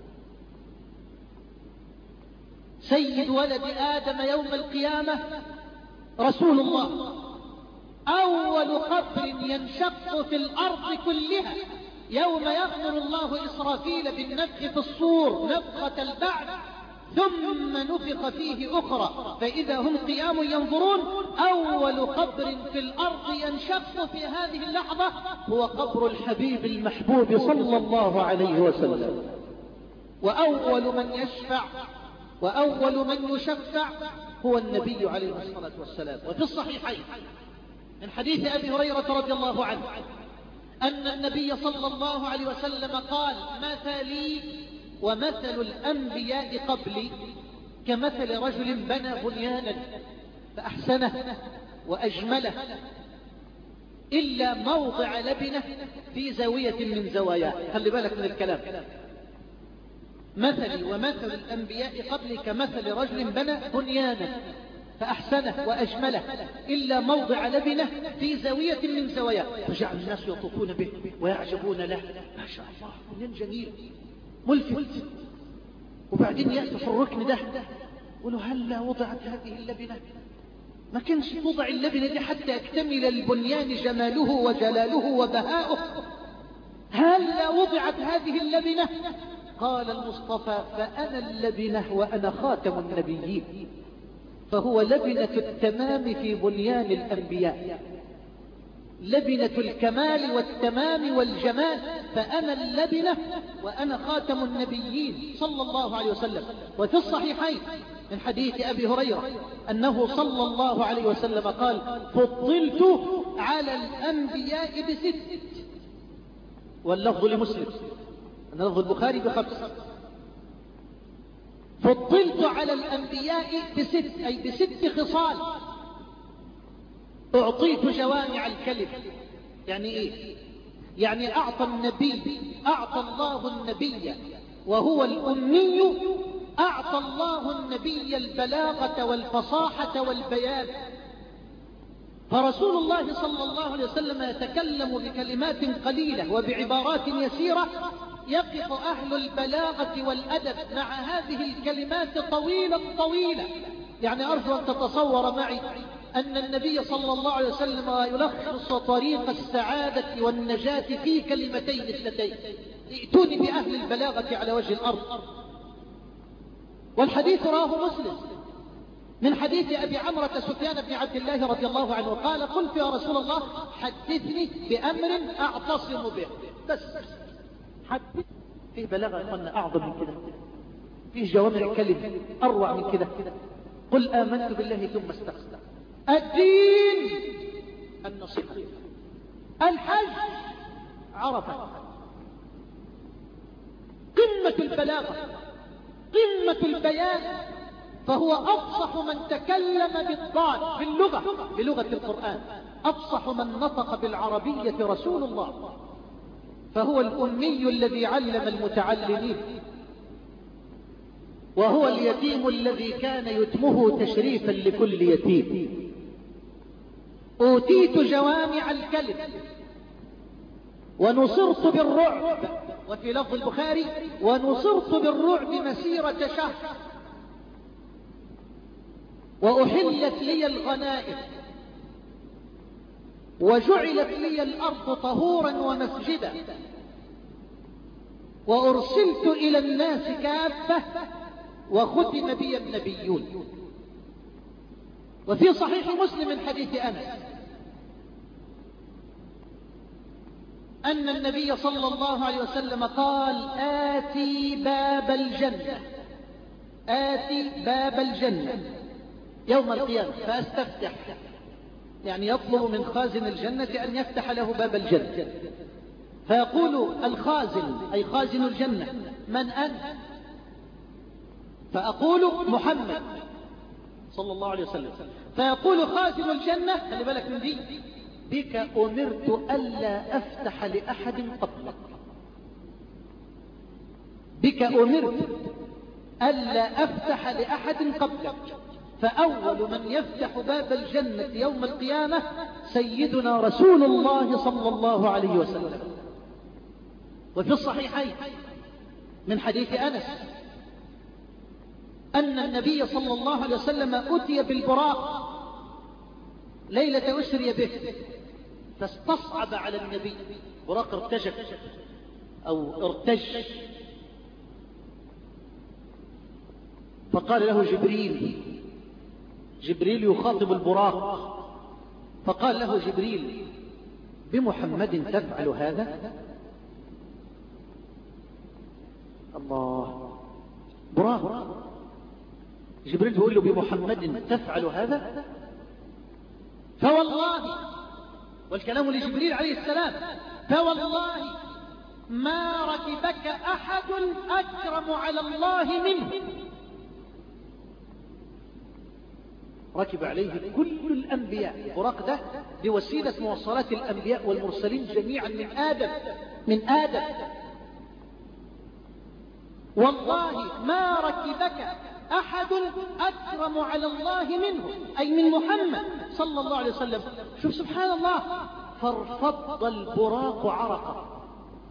سيد ولد آدم يوم القيامة رسول الله، أول قبر ينشق في الأرض كلها يوم يأمر الله إسرافيل بالنفخ في الصور نفخة البعث، ثم نفخ فيه أخرى فإذا هم قيام ينظرون. أول قبر في الأرض ينشق في هذه اللحظة هو قبر الحبيب المحبوب صلى الله عليه وسلم. وأول من يشفع وأول من يشفع هو النبي عليه الصلاة والسلام. وفي الصحيحين من حديث أبي هريرة رضي الله عنه أن النبي صلى الله عليه وسلم قال: مثلي ومثل الأنبياء قبلي كمثل رجل بنى بنيانا فأحسنه وأجمله إلا موضع لبنة في زاوية من زواياه. خلي بالك من الكلام. مثلي ومثل الأنبياء قبلي كمثل رجل بنى بنيانا فأحسنه وأجمله إلا موضع لبنة في زاوية من زواياه، فجعل الناس يطوفون به ويعجبون له. ما شاء الله، بنيان جميل ملفت. وبعدين يأتي في الركن ده يقولوا: هل وضعت هذه اللبنة؟ ما كانش توضع اللبنة دي حتى يكتمل البنيان جماله وجلاله وبهاؤه؟ هل وضعت هذه اللبنة؟ قال المصطفى: فأنا اللبنة وأنا خاتم النبيين. فهو لبنة التمام في بنيان الأنبياء، لبنة الكمال والتمام والجمال. فأنا اللبنة وأنا خاتم النبيين صلى الله عليه وسلم. وفي الصحيحين من حديث أبي هريرة أنه صلى الله عليه وسلم قال: فضلت على الأنبياء بست. واللفظ لمسلم أن لفظ البخاري بخمس. فضلت على الأنبياء بست، أي بست خصال. أعطيت جوامع الكلم. يعني إيه؟ يعني أعطى النبي أعطى الله النبي وهو الأمي، أعطى الله النبي البلاغة والفصاحة والبيان. فرسول الله صلى الله عليه وسلم يتكلم بكلمات قليلة وبعبارات يسيرة، يقف أهل البلاغة والأدب مع هذه الكلمات طويلة طويلة. يعني أرجو أن تتصور معي أن النبي صلى الله عليه وسلم يلخص طريق السعادة والنجاة في كلمتين اثنتين: ائتوني بأهل البلاغة على وجه الأرض. والحديث رواه مسلم من حديث أبي عمرة سفيان بن عبد الله رضي الله عنه قال: قلت يا رسول الله حدثني بأمر أعتصم به. بس حدث. فيه بلاغة قلنا أعظم من كده، فيه جوامع كلمة أروع من كده. قل آمنت بالله ثم استقسم. الدين النصيحة، الحج عرفة. قمة البلاغة، قمة البيان. فهو أفصح من تكلم بالضاد في اللغة، بلغة القرآن. أفصح من نطق بالعربية رسول الله. فهو الأمي الذي علم المتعلمين، وهو اليتيم الذي كان يتمه تشريفا لكل يتيم. أوتيت جوامع الكلم ونصرت بالرعب. وفي لفظ البخاري: ونصرت بالرعب مسيرة شهر، وأحلت لي الغنائم، وجعلت لي الأرض طهورا ومسجدا، وأرسلت إلى الناس كافة، وختم بي النبيون. وفي صحيح مسلم من حديث أنس أن النبي صلى الله عليه وسلم قال: آتي باب الجنة، آتي باب الجنة يوم القيامة فأستفتح. يعني يطلب من خازن الجنة أن يفتح له باب الجنة، فيقول الخازن أي خازن الجنة: من أنت؟ فأقول: محمد. صلى الله عليه وسلم. فيقول خازن الجنة، خلي بالك من دي: بك أمرت ألا أفتح لأحد قبلك. بك أمرت ألا أفتح لأحد قبلك، فأول من يفتح باب الجنة يوم القيامة سيدنا رسول الله صلى الله عليه وسلم. وفي الصحيحين من حديث أنس أن النبي صلى الله عليه وسلم أتي بالبراق ليلة أسري به، فاستصعب على النبي، براق ارتجف أو ارتج، فقال له جبريل، جبريل يخاطب البراق، فقال له جبريل: بمحمد تفعل هذا؟ الله، براق، جبريل بيقول له: بمحمد تفعل هذا؟ فوالله، والكلام لجبريل عليه السلام، فوالله ما ركبك أحد أكرم على الله منه. ركب عليه كل الأنبياء، براق ده بوسيلة مواصلات الأنبياء والمرسلين جميعا من آدم من آدم والله ما ركبك أحد أكرم على الله منه، أي من محمد صلى الله عليه وسلم. شوف سبحان الله، فارفض البراق عرقا،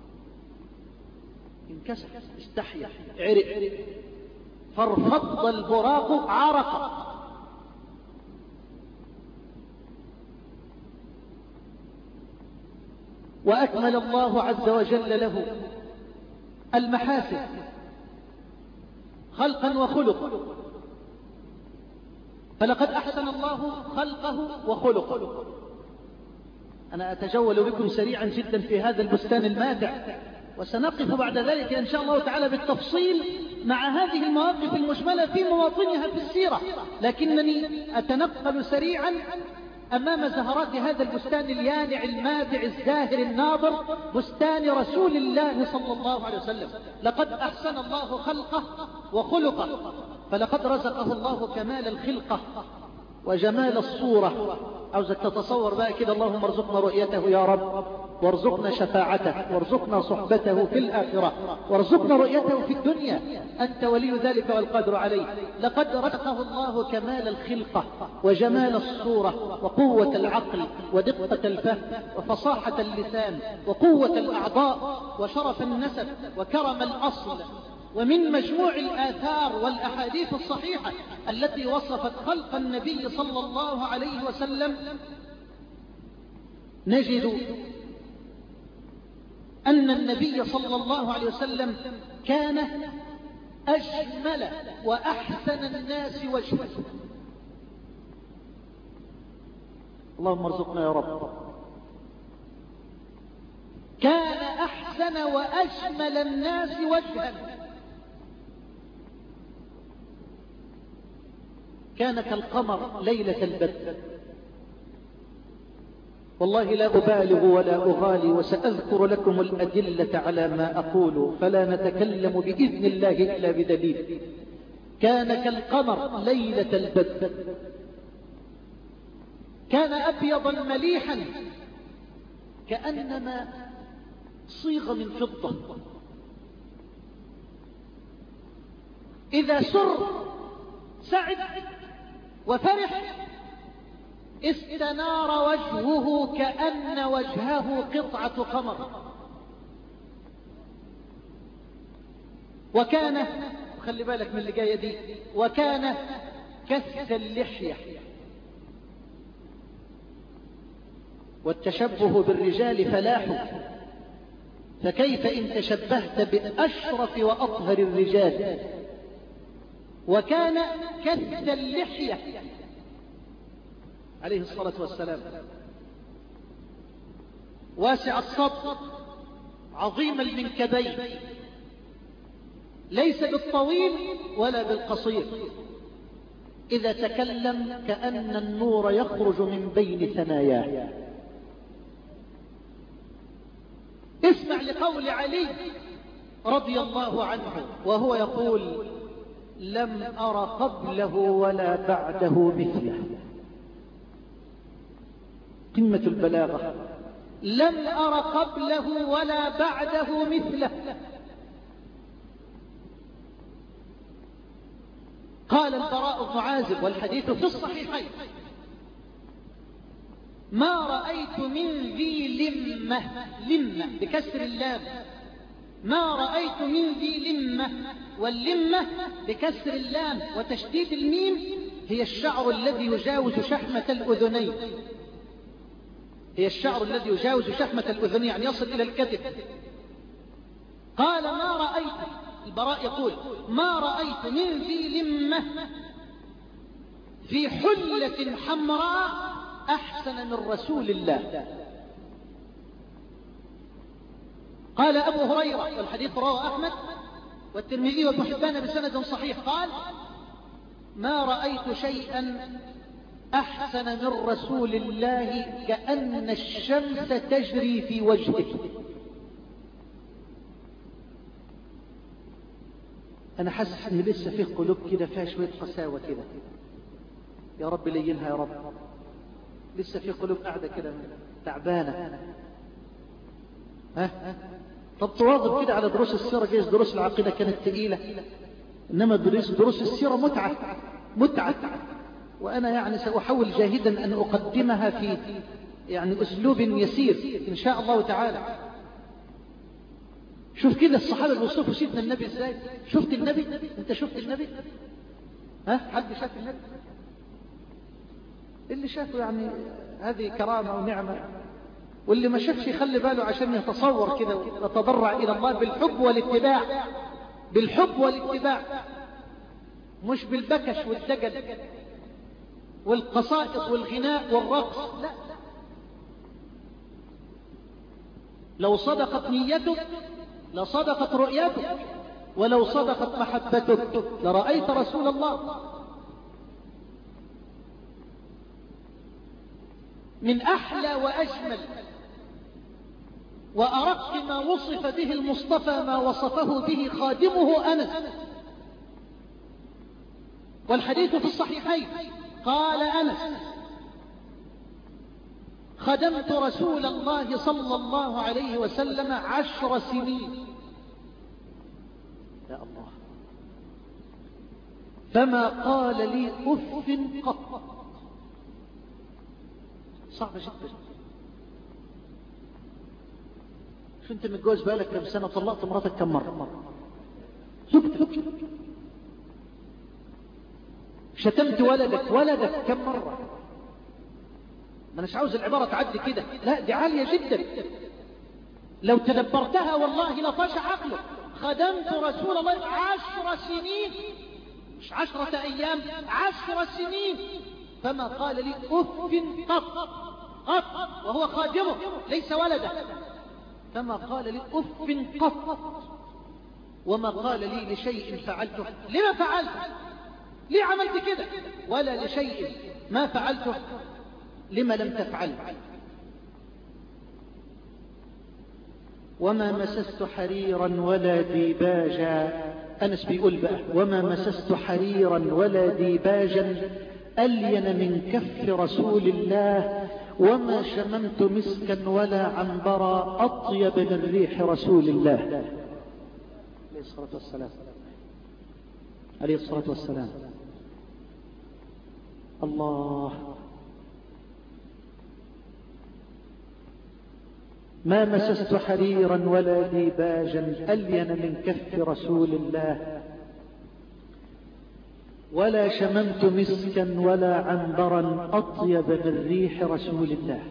انكسر، استحيا، عرق، فارفض البراق عرقا. وأكمل الله عز وجل له المحاسن خلقا وخلقا، فلقد أحسن الله خلقه وخلقه. أنا أتجول بكم سريعا جدا في هذا البستان الماتع، وسنقف بعد ذلك إن شاء الله تعالى بالتفصيل مع هذه المواقف المجملة في مواطنها في السيرة، لكنني أتنقل سريعا أمام زهرات هذا البستان اليانع المابع الزاهر الناظر، بستان رسول الله صلى الله عليه وسلم. لقد أحسن الله خلقه وخلقه، فلقد رزقه الله كمال الخلقة وجمال الصورة. عاوزك تتصور بقى كده: اللهم ارزقنا رؤيته يا رب، وارزقنا شفاعته، وارزقنا صحبته في الآخرة، وارزقنا رؤيته في الدنيا، أنت ولي ذلك والقادر عليه. لقد رزقه الله كمال الخلقة وجمال الصورة وقوة العقل ودقة الفهم وفصاحة اللسان وقوة الأعضاء وشرف النسب وكرم الأصل. ومن مجموع الآثار والأحاديث الصحيحة التي وصفت خلق النبي صلى الله عليه وسلم نجد أن النبي صلى الله عليه وسلم كان أجمل وأحسن الناس وجها. اللهم ارزقنا يا رب. كان أحسن وأجمل الناس وجها، كان كالقمر ليلة البدر. والله لا أبالغ ولا أغالي، وسأذكر لكم الأدلة على ما أقول، فلا نتكلم بإذن الله إلا بدليل. كان كالقمر ليلة البدر، كان أبيضا مليحا كأنما صيغ من فضة. إذا سر سعد وفرح استنار وجهه كأن وجهه قطعة قمر. وكان، خلي بالك من اللي جاية دي، وكان كث اللحية. والتشبه بالرجال فلاح، فكيف إن تشبهت بأشرف وأطهر الرجال. وكان كث اللحية عليه الصلاة والسلام، واسع الصدر، عظيم المنكبين، ليس بالطويل ولا بالقصير. إذا تكلم كأن النور يخرج من بين ثناياه. اسمع لقول علي رضي الله عنه وهو يقول: لم أر قبله ولا بعده مثله. قمة البلاغة. لم أر قبله ولا بعده مثله. قال البراء بن عازب والحديث في الصحيحين: ما رأيت من ذي لمة، لمة بكسر اللام، ما رأيت من ذي لمة، واللمة بكسر اللام وتشديد الميم هي الشعر الذي يجاوز شحمة الأذنين، هي الشعر الذي يجاوز شحمة الأذنين يعني يصل إلى الكتف. قال ما رأيت، البراء يقول ما رأيت من ذي لمة في حلة حمراء أحسن من رسول الله. قال أبو هريرة والحديث رواه أحمد والترمذي وابن حبان بسند صحيح قال ما رأيت شيئا أحسن من رسول الله كأن الشمس تجري في وجهه. أنا حاسس إن لسه فيه قلوب كده فيها شوية قساوة كده، يا رب لينها يا رب. لسه فيه قلوب قاعدة كده تعبانة. ها طب تواظب كده على دروس السيرة، جايز دروس العقيدة كانت ثقيلة، إنما دروس دروس السيرة متعة متعة. وأنا يعني سأحاول جاهدا أن أقدمها في يعني أسلوب يسير إن شاء الله تعالى. شوف كده الصحابة بيوصفوا سيدنا النبي إزاي. شفت النبي؟ أنت شفت النبي؟ ها حد شاف النبي؟ اللي شافه يعني هذه كرامة ونعمة، واللي ما شافش يخلي باله عشان يتصور كده ويتضرع إلى الله بالحب والاتباع، بالحب والاتباع، مش بالبكش والدجل والقصائد والغناء والرقص. لا، لو صدقت نيتك لصدقت رؤيتك، ولو صدقت محبتك لرأيت رسول الله. من أحلى وأجمل وأرق ما وصف به المصطفى ما وصفه به خادمه أنس، والحديث في الصحيحين. قال أنس خدمت رسول الله صلى الله عليه وسلم عشر سنين، يا الله، فما قال لي أف قط. صعب جدا. شو انت متجوز بقالك كم سنة؟ طلقت مراتك كم مرة؟ زوجتك. شتمت ولدك ولدك كم مرة؟ ما أناش عاوز العبارة تعدي كده، لا دي عالية جدا لو تدبرتها والله لطاش عقلك. خدمت رسول الله عشر سنين، مش عشرة أيام، عشر سنين، فما قال لي أف قط قط وهو خادمه ليس ولده، فما قال لي أف قط، وما قال لي لشيء فعلته لما فعلت، ليه عملت كده، ولا لشيء ما فعلته لما لم تفعل. وما مسست حريرا ولا ديباجا. أنس بيقول بقى وما مسست حريرا ولا ديباجا ألين من كف رسول الله، وما شممت مسكا ولا عنبرا أطيب من ريح رسول الله عليه الصلاة والسلام، عليه الصلاة والسلام. الله، ما مسست حريرا ولا ديباجا ألين من كف رسول الله، ولا شممت مسكا ولا عنبرا أطيب من ريح رسول الله.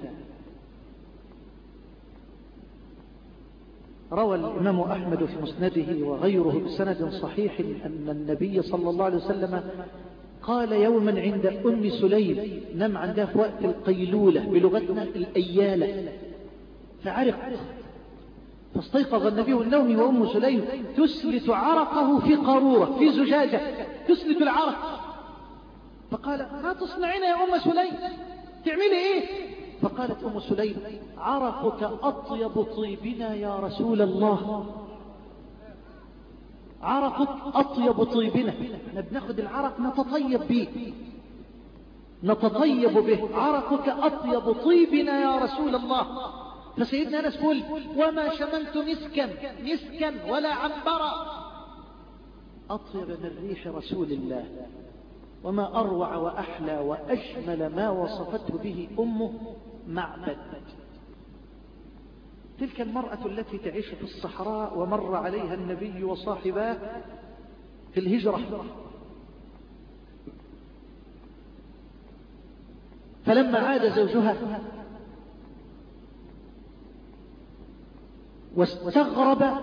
روى الإمام أحمد في مسنده وغيره بسند صحيح أن النبي صلى الله عليه وسلم قال يوما عند أم سليم، نم عندها في وقت القيلولة بلغتنا الأيالة، فعرق، فاستيقظ النبي من نومه وأم سليم تسلت عرقه في قارورة في زجاجة تسلت العرق، فقال ما تصنعين يا أم سليم، تعملي إيه؟ فقالت أم سليم عرقك أطيب طيبنا يا رسول الله. عرقك أطيب طيبنا، احنا بناخد العرق نتطيب به، نتطيب به، عرقك أطيب طيبنا يا رسول الله. فسيدنا أنس يقول وما شممت مسكا مسكا ولا عنبرا أطيب من ريح رسول الله، وما أروع وأحلى وأجمل ما وصفته به أمه معبد. تلك المرأة التي تعيش في الصحراء ومر عليها النبي وصاحباه في الهجرة، فلما عاد زوجها واستغرب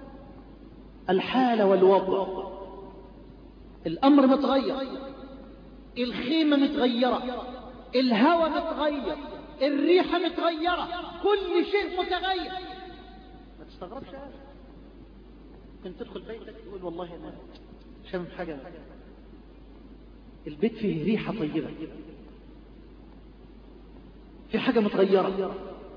الحال والوضع، الأمر متغير، الخيمة متغيرة، الهواء متغير، الريحة متغيرة، كل شيء متغير. ما تستغربش هذا. كنت تدخل بيتك تقول والله أنا شامم حاجة، البيت فيه ريحة طيبة، في حاجة متغيرة،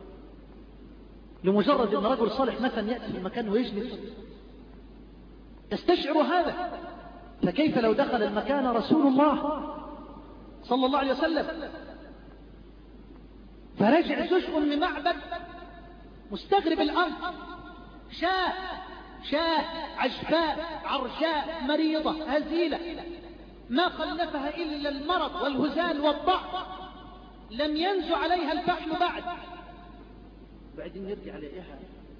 لمجرد أن رجل صالح مثلا يأتي في المكان ويجلس تستشعر هذا. فكيف لو دخل المكان رسول الله صلى الله عليه وسلم؟ فرجع زوج أم معبد مستغرب الأمر، شاة شاة عجفاء عرجاء مريضة هزيلة ما خلفها إلا المرض والهزال والضعف، لم ينزع عليها الفحم بعد. بعدين يرجع عليها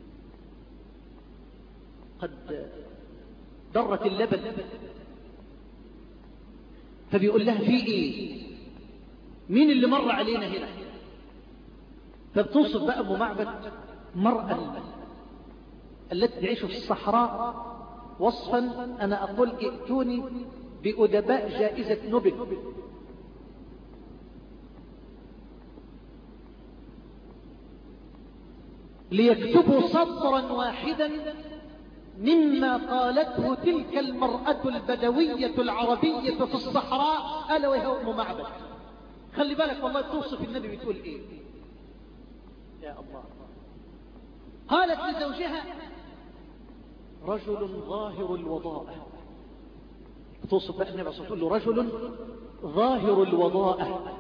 قد درت اللبن، فبيقول لها في ايه؟ مين اللي مر علينا هنا؟ فبتوصف بقى ام معبد مرأة التي تعيش في الصحراء وصفا انا اقول ائتوني بأدباء جائزة نوبل. ليكتبوا سطرا واحدا مما قالته تلك المرأة البدوية العربية في الصحراء، ألا وهي أم معبد. خلي بالك والله توصف النبي بتقول إيه يا الله. قالت لزوجها رجل ظاهر الوضاءة، توصف بقى النبي صلى الله عليه وسلم رجل ظاهر الوضاءة،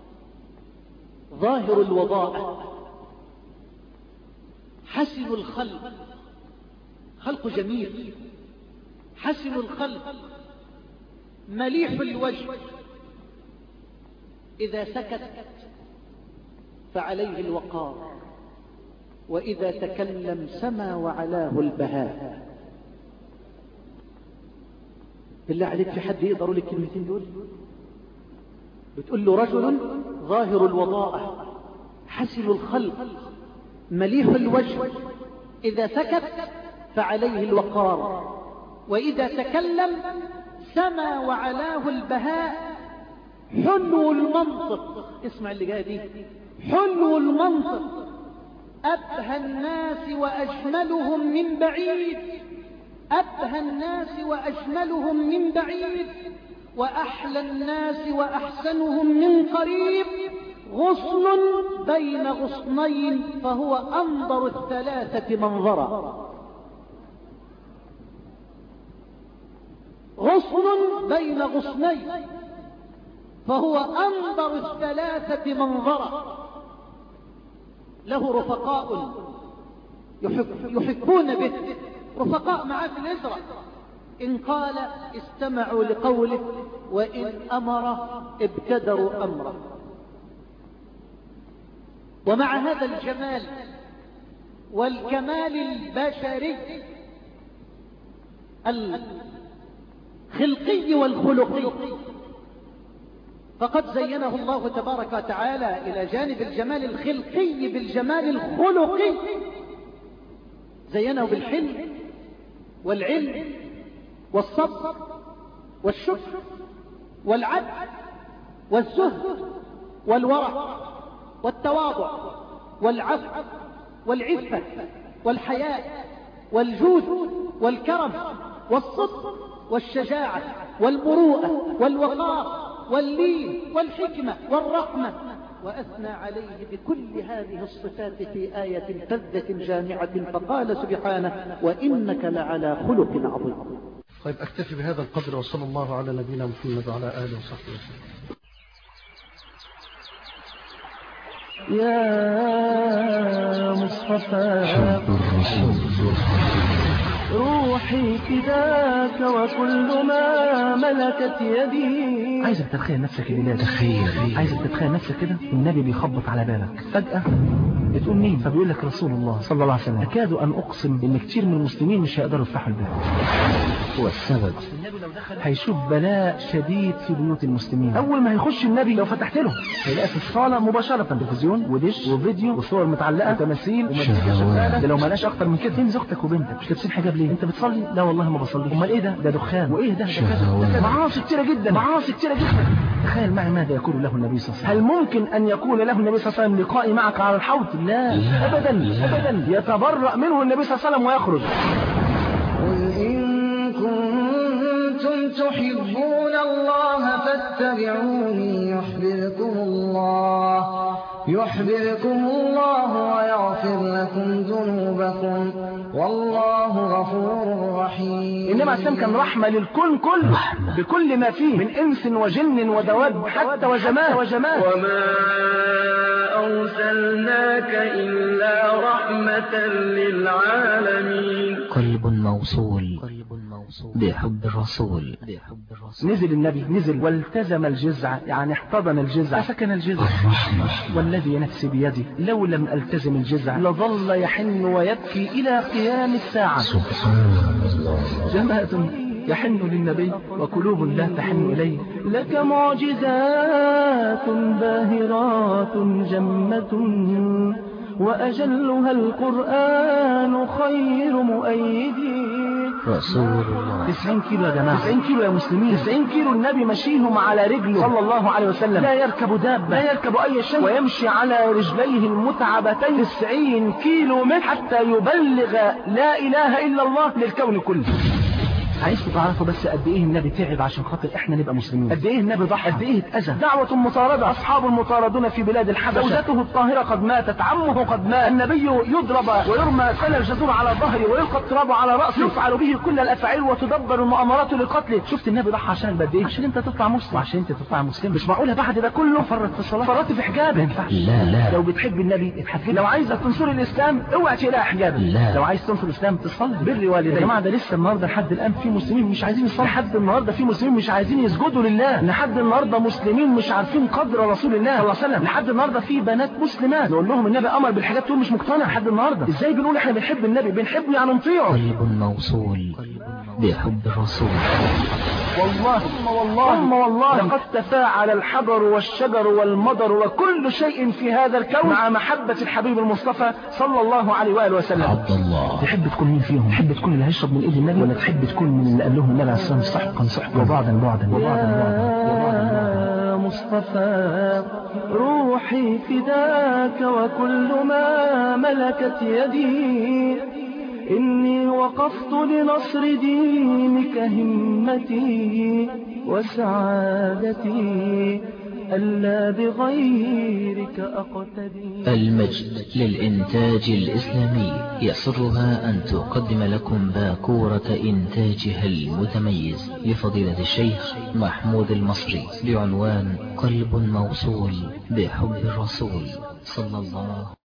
ظاهر الوضاءة، حسن الخلق، خلق جميل، حسن الخلق، مليح الوجه، إذا سكت فعليه الوقار، وإذا تكلم سما وعلاه البهاء. بالله عليك في حد يقدروا لك الكلمتين دول؟ بتقول له رجل ظاهر الوضاءة حسن الخلق مليح الوجه، إذا سكت فعليه الوقار، وإذا تكلم سما وعلاه البهاء، حلو المنطق. اسمع اللي جاي دي، حلو المنطق، أبهى الناس وأجملهم من بعيد، أبهى الناس وأجملهم من بعيد، وأحلى الناس وأحسنهم من قريب، غصن بين غصنين فهو أنظر الثلاثة منظرا، غصن بين غصنين فهو أنظر الثلاثة منظرا. له رفقاء يحب يحبون به، رفقاء معاه في الهجرة، إن قال استمعوا لقوله، وإن أمر ابتدروا أمره. ومع هذا الجمال والكمال البشري الخلقي والخلقي، فقد زينه الله تبارك وتعالى إلى جانب الجمال الخلقي بالجمال الخلقي، زينه بالحلم والعلم والصبر والشكر والعدل والزهد والورع والتواضع والعفو والعفة والحياء والجود والكرم والصدق والشجاعة والمروءة والوقار واللين والحكمة والرحمة وأثنى عليه بكل هذه الصفات في آية فذة جامعة فقال سبحانه وإنك لعلى خلق عظيم. طيب أكتفي بهذا القدر، وصلى الله على نبينا محمد وعلى آله وصحبه وسلم. يا مصطفى روحي فداك وكل ما ملكت يدي. عايزك تتخيل نفسك الليلة، تخيل عايزك تتخيل نفسك كده النبي بيخبط على بابك فجأة، بتقول مين؟ فبيقول لك رسول الله صلى الله عليه وسلم. أكاد أن أقسم إن كتير من المسلمين مش هيقدروا يفتحوا الباب. هو السبب هيشوف بلاء شديد في بيوت المسلمين. أول ما هيخش النبي لو فتحت له هيلاقي في الصالة مباشرة تلفزيون ودش وفيديو وصور متعلقة وتماثيل ومزيكا شغالة. ده لو ما لاش أكتر من كده. فين زوجتك وبنتك؟ مش لابسين حجاب ليه؟ أنت بتصلي؟ لا والله ما بصلي. أمال إيه ده؟ ده دخان. وإيه ده؟ ده معاصي كتيرة جدا، معاصي كتيرة جدا. تخيل معي ماذا يقول له النبي صلى الله عليه وسلم. هل ممكن أن يقول له النبي صلى الله عليه وسلم لقائي معك على الحوض؟ لا أبدا أبدا. يتبرأ منه النبي صلى الله عليه وسلم ويخرج. قل إن كنتم تحبون الله فاتبعوني يحببكم الله يحببكم الله ويغفر لكم ذنوبكم والله غفور رحيم. إنما الإسلام كان رحمة للكون كله بكل ما فيه من إنس وجن ودواب حتى وجمال وجمال. وما أرسلناك إلا رحمة للعالمين. قلب موصول بحب الرسول. نزل النبي نزل والتزم الجزع، يعني احتضن الجزع فسكن الجزع. والذي نفسي بيده لو لم التزم الجزع لظل يحن ويبكي إلى قيام الساعة. سبحان الله. جماعة يحن للنبي وقلوب لا تحن إليه. لك معجزات باهرات جمة وأجلها القرآن خير مؤيد. رسول الله. تسعين كيلو يا جماعة، تسعين كيلو يا مسلمين، تسعين كيلو النبي مشيهم على رجله صلى الله عليه وسلم. لا يركب دابة، لا يركب أي شيء، ويمشي على رجليه المتعبتين تسعين كيلو متر حتى يبلغ لا إله إلا الله للكون كله. عايزكم تعرفوا بس قد ايه النبي تعب عشان خاطر احنا نبقى مسلمين، قد ايه النبي ضحى، قد ايه اتأذى. دعوة مطاردة، اصحاب المطاردون في بلاد الحبشة، زوجته الطاهرة قد ماتت، عمه قد مات، النبي يضرب ويرمى سل الجزور على ظهره ويلقى التراب على رأسه، يفعل به كل الافاعيل وتدبر المؤامرات لقتله. شفت النبي ضحى عشان قد ايه؟ عشان انت تطلع مسلم، وعشان انت تطلع مسلم. مش معقولة بعد ده كله فرط في الصلاة، فرط في حجاب. ما ينفعش. لا لا. لو بتحب النبي اتحجب. لو عايز تنصر الاسلام اوعى تقلع حجابك. لا. لو عايز تنصر الاسلام تصلي بر والديك. يا جماعة ده لسه النهارده لحد الان في مسلمين مش عايزين يصلوا، لحد النهارده في مسلمين مش عايزين يسجدوا لله، لحد النهارده مسلمين مش عارفين قدر رسول الله صلى الله عليه وسلم، لحد النهارده في بنات مسلمات نقول لهم النبي امر بالحاجات تقول مش مقتنع. لحد النهارده ازاي بنقول احنا بنحب النبي؟ بنحبه يعني نطيعه. قلب موصول بحب الرسول. والله ثم والله ثم والله لقد تفاعل الحجر والشجر والمطر وكل شيء في هذا الكون مع محبة الحبيب المصطفى صلى الله عليه وآله وسلم. عبد الله، تحب تكون مين فيهم؟ تحب تكون اللي هيشرب من ايد النبي، ولا تحب تكون من اللي قال لهم النبي عليه الصلاة والسلام صحقا صحقا وبعدا بعدا وبعدا بعدا؟ يا مصطفى روحي فداك وكل ما ملكت يدي، إني وقفت لنصر دينك همتي وسعادتي ألا بغيرك أقتدي. المجد للإنتاج الإسلامي يسرها أن تقدم لكم باكورة إنتاجها المتميز لفضيلة الشيخ محمود المصري بعنوان قلب موصول بحب الرسول صلى الله